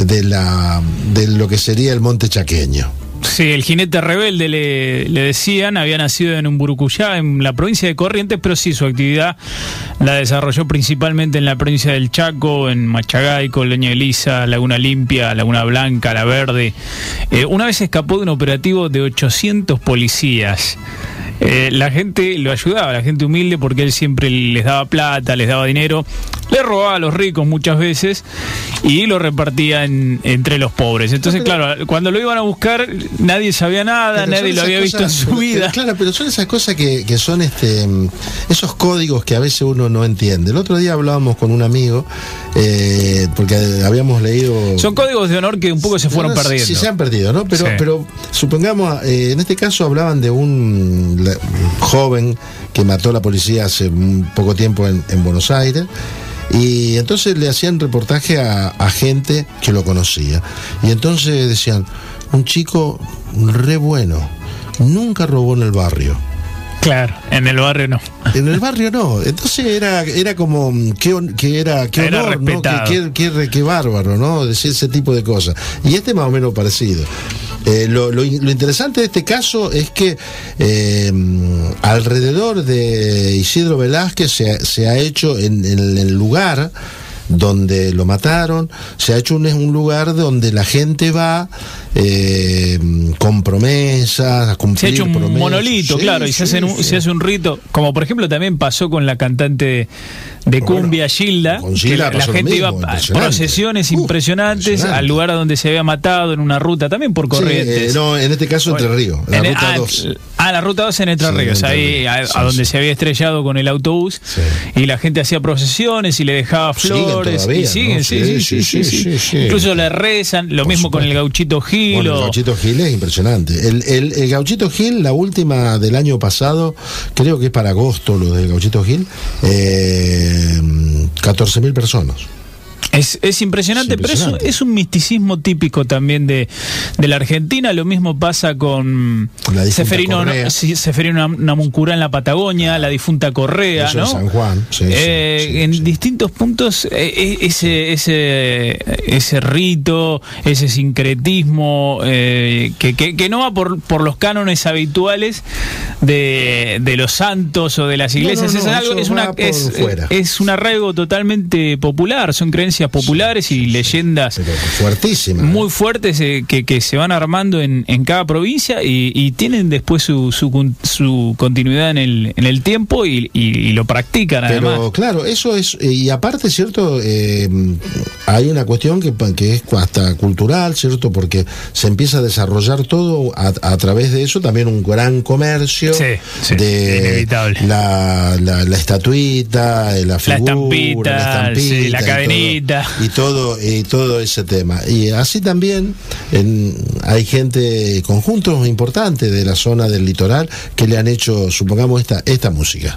de lo que sería el monte chaqueño. Sí, el jinete rebelde le decían, había nacido en Umburucuyá, en la provincia de Corrientes, pero sí, su actividad la desarrolló principalmente en la provincia del Chaco, en Machagay, Colonia Elisa, Laguna Limpia, Laguna Blanca, La Verde. Una vez escapó de un operativo de 800 policías. La gente lo ayudaba, la gente humilde, porque él siempre les daba plata, les daba dinero, le robaba a los ricos muchas veces y lo repartía entre los pobres. Entonces, claro, cuando lo iban a buscar nadie sabía nada, nadie lo había visto en su vida. Claro, pero son esas cosas que son esos códigos que a veces uno no entiende. El otro día hablábamos con un amigo, porque habíamos leído... Son códigos de honor que un poco se fueron perdiendo. Sí, se han perdido, ¿no? Pero supongamos, en este caso hablaban de un joven que mató a la policía hace poco tiempo en Buenos Aires, y entonces le hacían reportaje a gente que lo conocía, y entonces decían, un chico re bueno, nunca robó en el barrio. Claro, en el barrio no. En el barrio no. Entonces era como qué honor, ¿no? Qué bárbaro, ¿no? Decir ese tipo de cosas. Y más o menos parecido. Lo interesante de este caso es que alrededor de Isidro Velázquez se ha hecho en el lugar donde lo mataron, se ha hecho un lugar donde la gente va con promesas, a cumplir. Se ha hecho un promesas. Monolito, sí, claro, y se hace un rito, como por ejemplo también pasó con la cantante de cumbia, Gilda, que la gente iba a procesiones impresionantes al lugar a donde se había matado, en una ruta también por Corrientes. No, en este caso Entre Ríos, la ruta 2. La ruta 2 en Entre Ríos, ahí a donde se había estrellado con el autobús, y la gente hacía procesiones y le dejaba flores, todavía, y siguen, ¿no? Sí. Incluso le rezan, lo mismo con el Gauchito Gil. Bueno, el Gauchito Gil es impresionante. El Gauchito Gil, la última del año pasado, creo que es para agosto lo del Gauchito Gil, 14.000 personas. Es impresionante, pero es un misticismo típico también de la Argentina. Lo mismo pasa con Seferino Namuncurá en la Patagonia, la difunta Correa, eso, ¿no? En San Juan. En distintos puntos ese rito, ese sincretismo que no va por los cánones habituales de los santos o de las iglesias. Es un arraigo totalmente popular, son creencias populares y leyendas fuertísimas, muy fuertes que se van armando en cada provincia y tienen después su continuidad en el tiempo y lo practican además. Pero claro, eso es, y aparte, ¿cierto? Hay una cuestión que es hasta cultural, ¿cierto? Porque se empieza a desarrollar todo a través de eso, también un gran comercio de la estatuita, la figura, la estampita, la cadenita. Y todo ese tema. Y así también hay gente, conjuntos importantes de la zona del litoral que le han hecho, supongamos, esta música.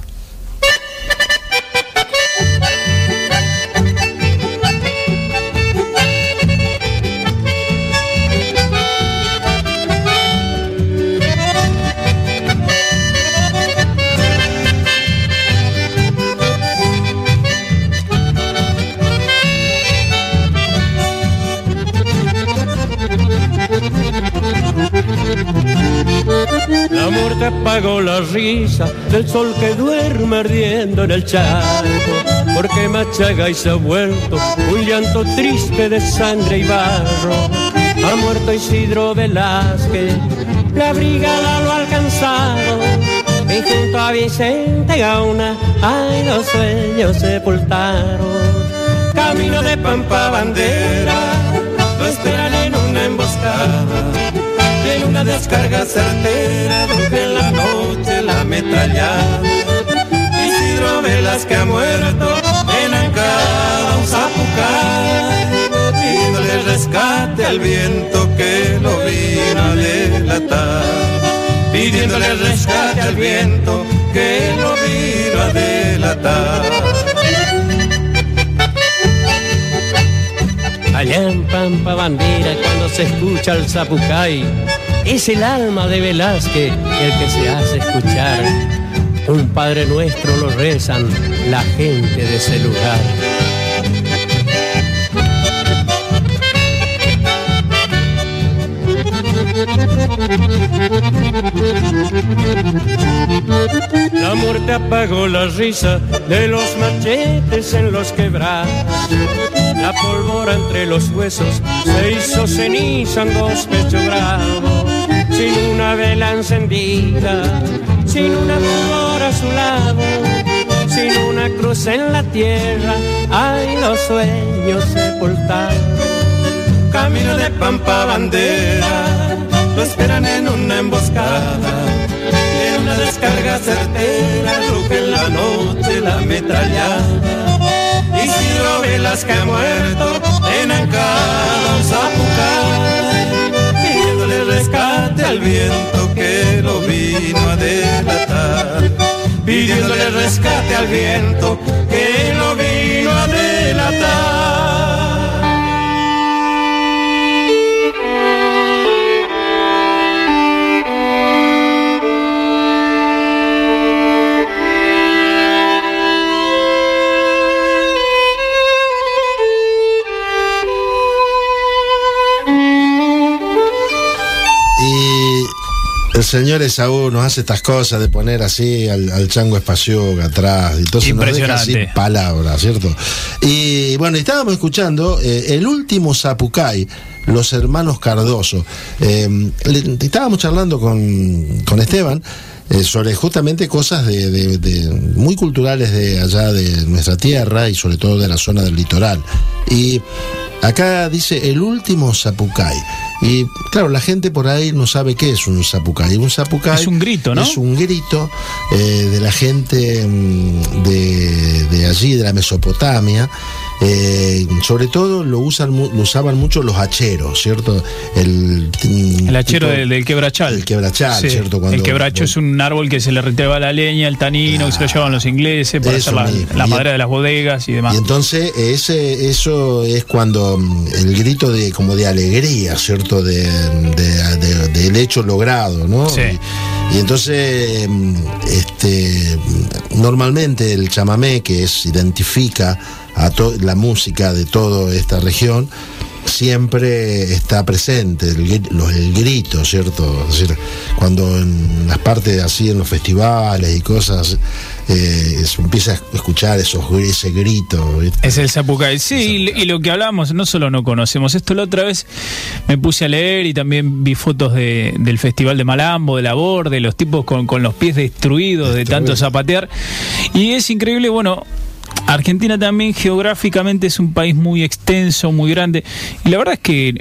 La muerte apagó la risa del sol que duerme ardiendo en el charco, porque Machagay se ha vuelto un llanto triste de sangre y barro. Ha muerto Isidro Velázquez, la brigada lo ha alcanzado, y junto a Vicente Gauna hay los sueños sepultaron. Camino de Pampa Bandera, lo esperan en una emboscada, en una descarga certera, donde en la noche la ametrallada. Isidro Velázquez ha muerto en Ancada, un zapucay, pidiéndole rescate al viento que lo vino a delatar. Pidiéndole rescate al viento que lo vino a delatar. Allá en Pampa Bandera, cuando se escucha el zapucay, es el alma de Velázquez el que se hace escuchar. Un Padre Nuestro lo rezan la gente de ese lugar. La muerte apagó la risa de los machetes en los quebrados. La pólvora entre los huesos se hizo ceniza en dos pechos bravos. Sin una vela encendida, sin una flor a su lado, sin una cruz en la tierra, hay los sueños sepultados. Camino de Pampa Bandera, lo esperan en una emboscada, y en una descarga certera ruge en la noche la ametrallada. Isidro Velázquez ha muerto en Ancada, un zapucay, pidiéndole rescate al viento que lo vino a delatar, pidiéndole rescate al viento que lo vino a delatar. El señor Esaú nos hace estas cosas de poner así al Chango Espaciuga atrás, entonces nos deja sin palabras, ¿cierto? Y bueno, estábamos escuchando el último zapucay, los hermanos Cardoso. Estábamos charlando con Esteban sobre justamente cosas de muy culturales de allá de nuestra tierra y sobre todo de la zona del litoral. Y acá dice el último zapucay. Y claro, la gente por ahí no sabe qué es un zapucay. Un zapucay es un grito, ¿no? Es un grito de la gente de allí, de la Mesopotamia. Sobre todo lo usaban mucho los hacheros, ¿cierto? El hachero del quebrachal. El quebrachal, sí, ¿cierto? El quebracho es un árbol que se le retiraba la leña, el tanino, que se lo llevaban los ingleses para hacer la madera de las bodegas y demás. Y entonces eso es cuando el grito como de alegría, ¿cierto? Del hecho logrado, ¿no? Sí. Y entonces normalmente el chamamé, que identifica a la música de toda esta región, siempre está presente el grito, ¿cierto? Es decir, cuando en las partes así, en los festivales y cosas, se empieza a escuchar ese grito, ¿viste? Es el zapucay, sí, y lo que hablamos, no solo no conocemos esto, la otra vez me puse a leer y también vi fotos del Festival de Malambo, de Labor, de los tipos con los pies destruidos de tanto zapatear, y es increíble. Bueno, Argentina también geográficamente es un país muy extenso, muy grande, y la verdad es que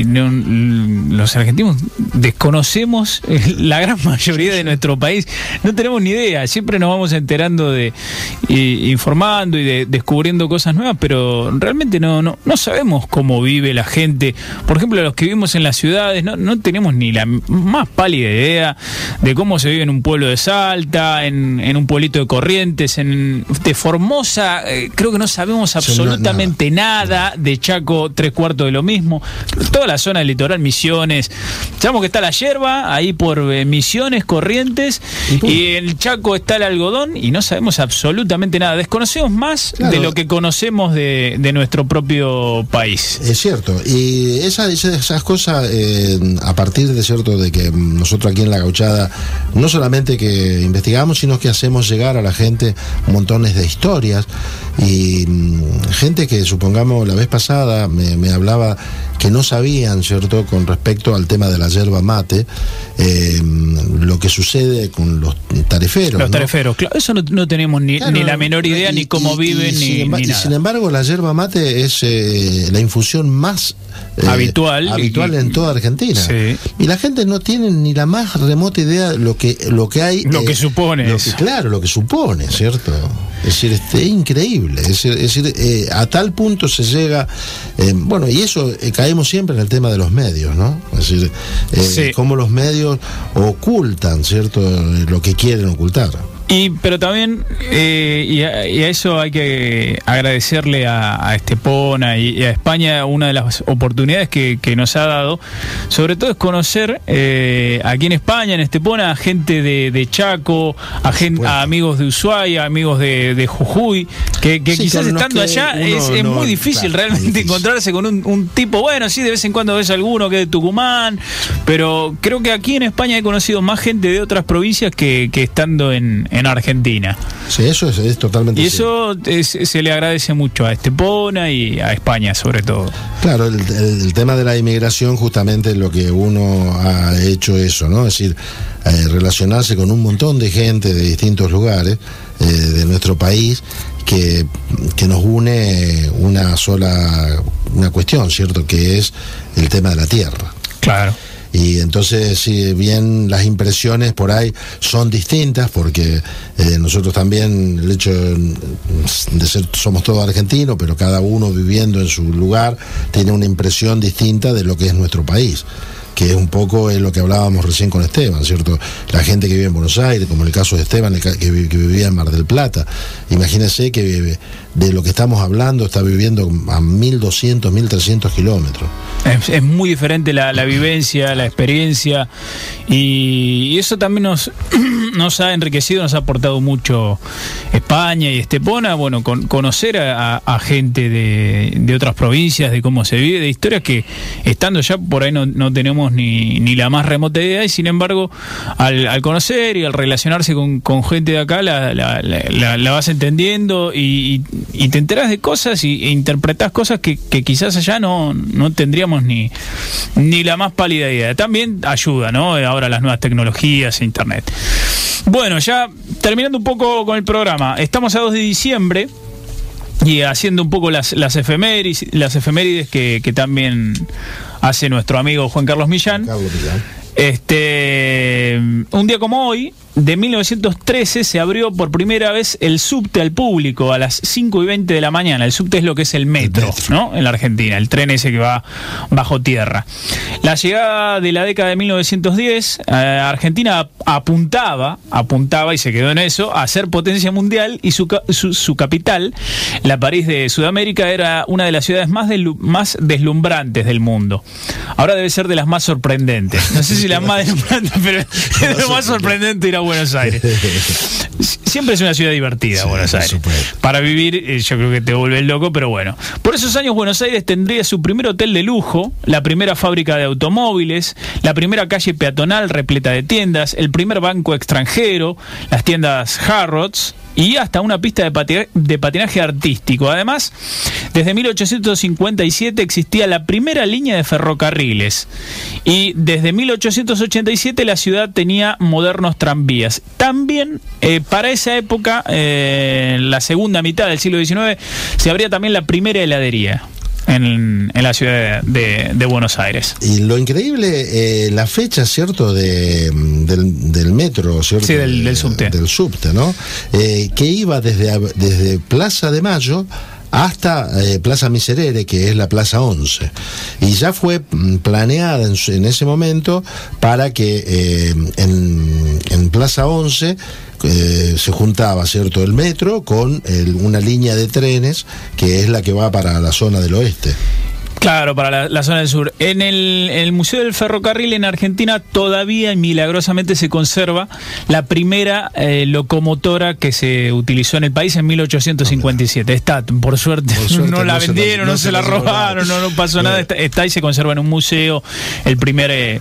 los argentinos desconocemos la gran mayoría de nuestro país, no tenemos ni idea, siempre nos vamos enterando informando y descubriendo cosas nuevas, pero realmente no sabemos cómo vive la gente. Por ejemplo, los que vivimos en las ciudades no tenemos ni la más pálida idea de cómo se vive en un pueblo de Salta, en un pueblito de Corrientes, de Formosa. Creo que no sabemos absolutamente nada. De Chaco, 3/4 de lo mismo. Toda la zona del litoral, Misiones. Sabemos que está la yerba, ahí por Misiones, Corrientes, y en el Chaco está el algodón, y no sabemos absolutamente nada. Desconocemos más de lo que conocemos de nuestro propio país. Es cierto. Y esas cosas, a partir de cierto de que nosotros aquí en La Gauchada, no solamente que investigamos, sino que hacemos llegar a la gente montones de historias. Y gente que, supongamos, la vez pasada me hablaba que no sabían, ¿cierto?, con respecto al tema de la yerba mate, lo que sucede con los tareferos. Los tareferos, claro, eso no tenemos ni la menor idea, ni cómo viven, ni nada. Sin embargo, la yerba mate es la infusión más habitual en toda Argentina. Sí. Y la gente no tiene ni la más remota idea de lo que hay. Lo que supone. Lo que supone, ¿cierto? Es decir, es increíble. Es decir, a tal punto se llega. Bueno, y eso caemos siempre en el tema de los medios, ¿no? Es decir, cómo los medios ocultan, ¿cierto?, lo que quieren ocultar. Pero también, y a eso hay que agradecerle a Estepona y a España, una de las oportunidades que nos ha dado, sobre todo es conocer aquí en España, en Estepona, a gente de Chaco, a amigos de Ushuaia, amigos de Jujuy, que sí, quizás estando allá es muy difícil, claro, realmente encontrarse con un tipo, bueno, sí, de vez en cuando ves alguno que es de Tucumán, pero creo que aquí en España he conocido más gente de otras provincias que estando en Argentina. Sí, eso es totalmente y eso se le agradece mucho a Estepona y a España sobre todo. Claro, el tema de la inmigración, justamente lo que uno ha hecho eso, ¿no? Es decir, relacionarse con un montón de gente de distintos lugares de nuestro país que nos une una cuestión, ¿cierto? Que es el tema de la tierra. Claro. Y entonces, si bien las impresiones por ahí son distintas, porque nosotros también, el hecho de ser, somos todos argentinos, pero cada uno viviendo en su lugar, tiene una impresión distinta de lo que es nuestro país, que es un poco lo que hablábamos recién con Esteban, ¿cierto? La gente que vive en Buenos Aires, como en el caso de Esteban, que vivía en Mar del Plata. Imagínense que de lo que estamos hablando está viviendo a 1.200, 1.300 kilómetros. Es muy diferente la vivencia, la experiencia, y eso también nos ha enriquecido, nos ha aportado mucho España y Estepona, bueno, conocer a gente de otras provincias, de cómo se vive, de historias que estando ya por ahí no tenemos ni la más remota idea, y sin embargo al conocer y al relacionarse con gente de acá la vas entendiendo y te enteras de cosas e interpretás cosas que quizás allá no tendríamos ni la más pálida idea. También ayuda, ¿no? Ahora las nuevas tecnologías e internet. Bueno, ya terminando un poco con el programa, estamos a 2 de diciembre y haciendo un poco las efemérides que también hace nuestro amigo Juan Carlos Millán. Un día como hoy, de 1913, se abrió por primera vez el subte al público a las 5:20 de la mañana. El subte es lo que es el metro, ¿no? En la Argentina, el tren ese que va bajo tierra. La llegada de la década de 1910, Argentina apuntaba y se quedó en eso, a ser potencia mundial, y su capital, la París de Sudamérica, era una de las ciudades más deslumbrantes del mundo. Ahora debe ser de las más sorprendentes. No sé si la más deslumbrantes, pero es lo más sorprendente ir a Buenos Aires. Siempre es una ciudad divertida, sí, Buenos Aires. Para vivir, yo creo que te vuelve loco, pero bueno. Por esos años Buenos Aires tendría su primer hotel de lujo, la primera fábrica de automóviles, la primera calle peatonal repleta de tiendas, el primer banco extranjero, las tiendas Harrods y hasta una pista de patinaje artístico. Además, desde 1857 existía la primera línea de ferrocarriles y desde 1887 la ciudad tenía modernos tranvías. También para esa época, la segunda mitad del siglo XIX, se abría también la primera heladería en la ciudad de Buenos Aires. Y lo increíble, la fecha, ¿cierto?, del metro, ¿cierto? Sí, del subte. Del subte, ¿no? Que iba desde Plaza de Mayo hasta Plaza Miserere, que es la Plaza 11. Y ya fue planeada en ese momento para que en Plaza 11 se juntaba, ¿cierto?, el metro con una línea de trenes que es la que va para la zona del oeste. Claro, para la zona del sur. En el Museo del Ferrocarril en Argentina todavía y milagrosamente se conserva la primera locomotora que se utilizó en el país en 1857. Está, por suerte no la vendieron, no se la robaron, no pasó nada. Está y se conserva en un museo el primer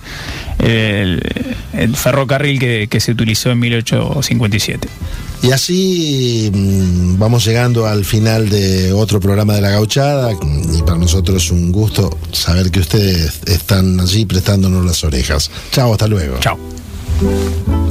el ferrocarril que se utilizó en 1857. Y así vamos llegando al final de otro programa de La Gauchada, y para nosotros es un gusto saber que ustedes están allí prestándonos las orejas. Chao, hasta luego. Chao.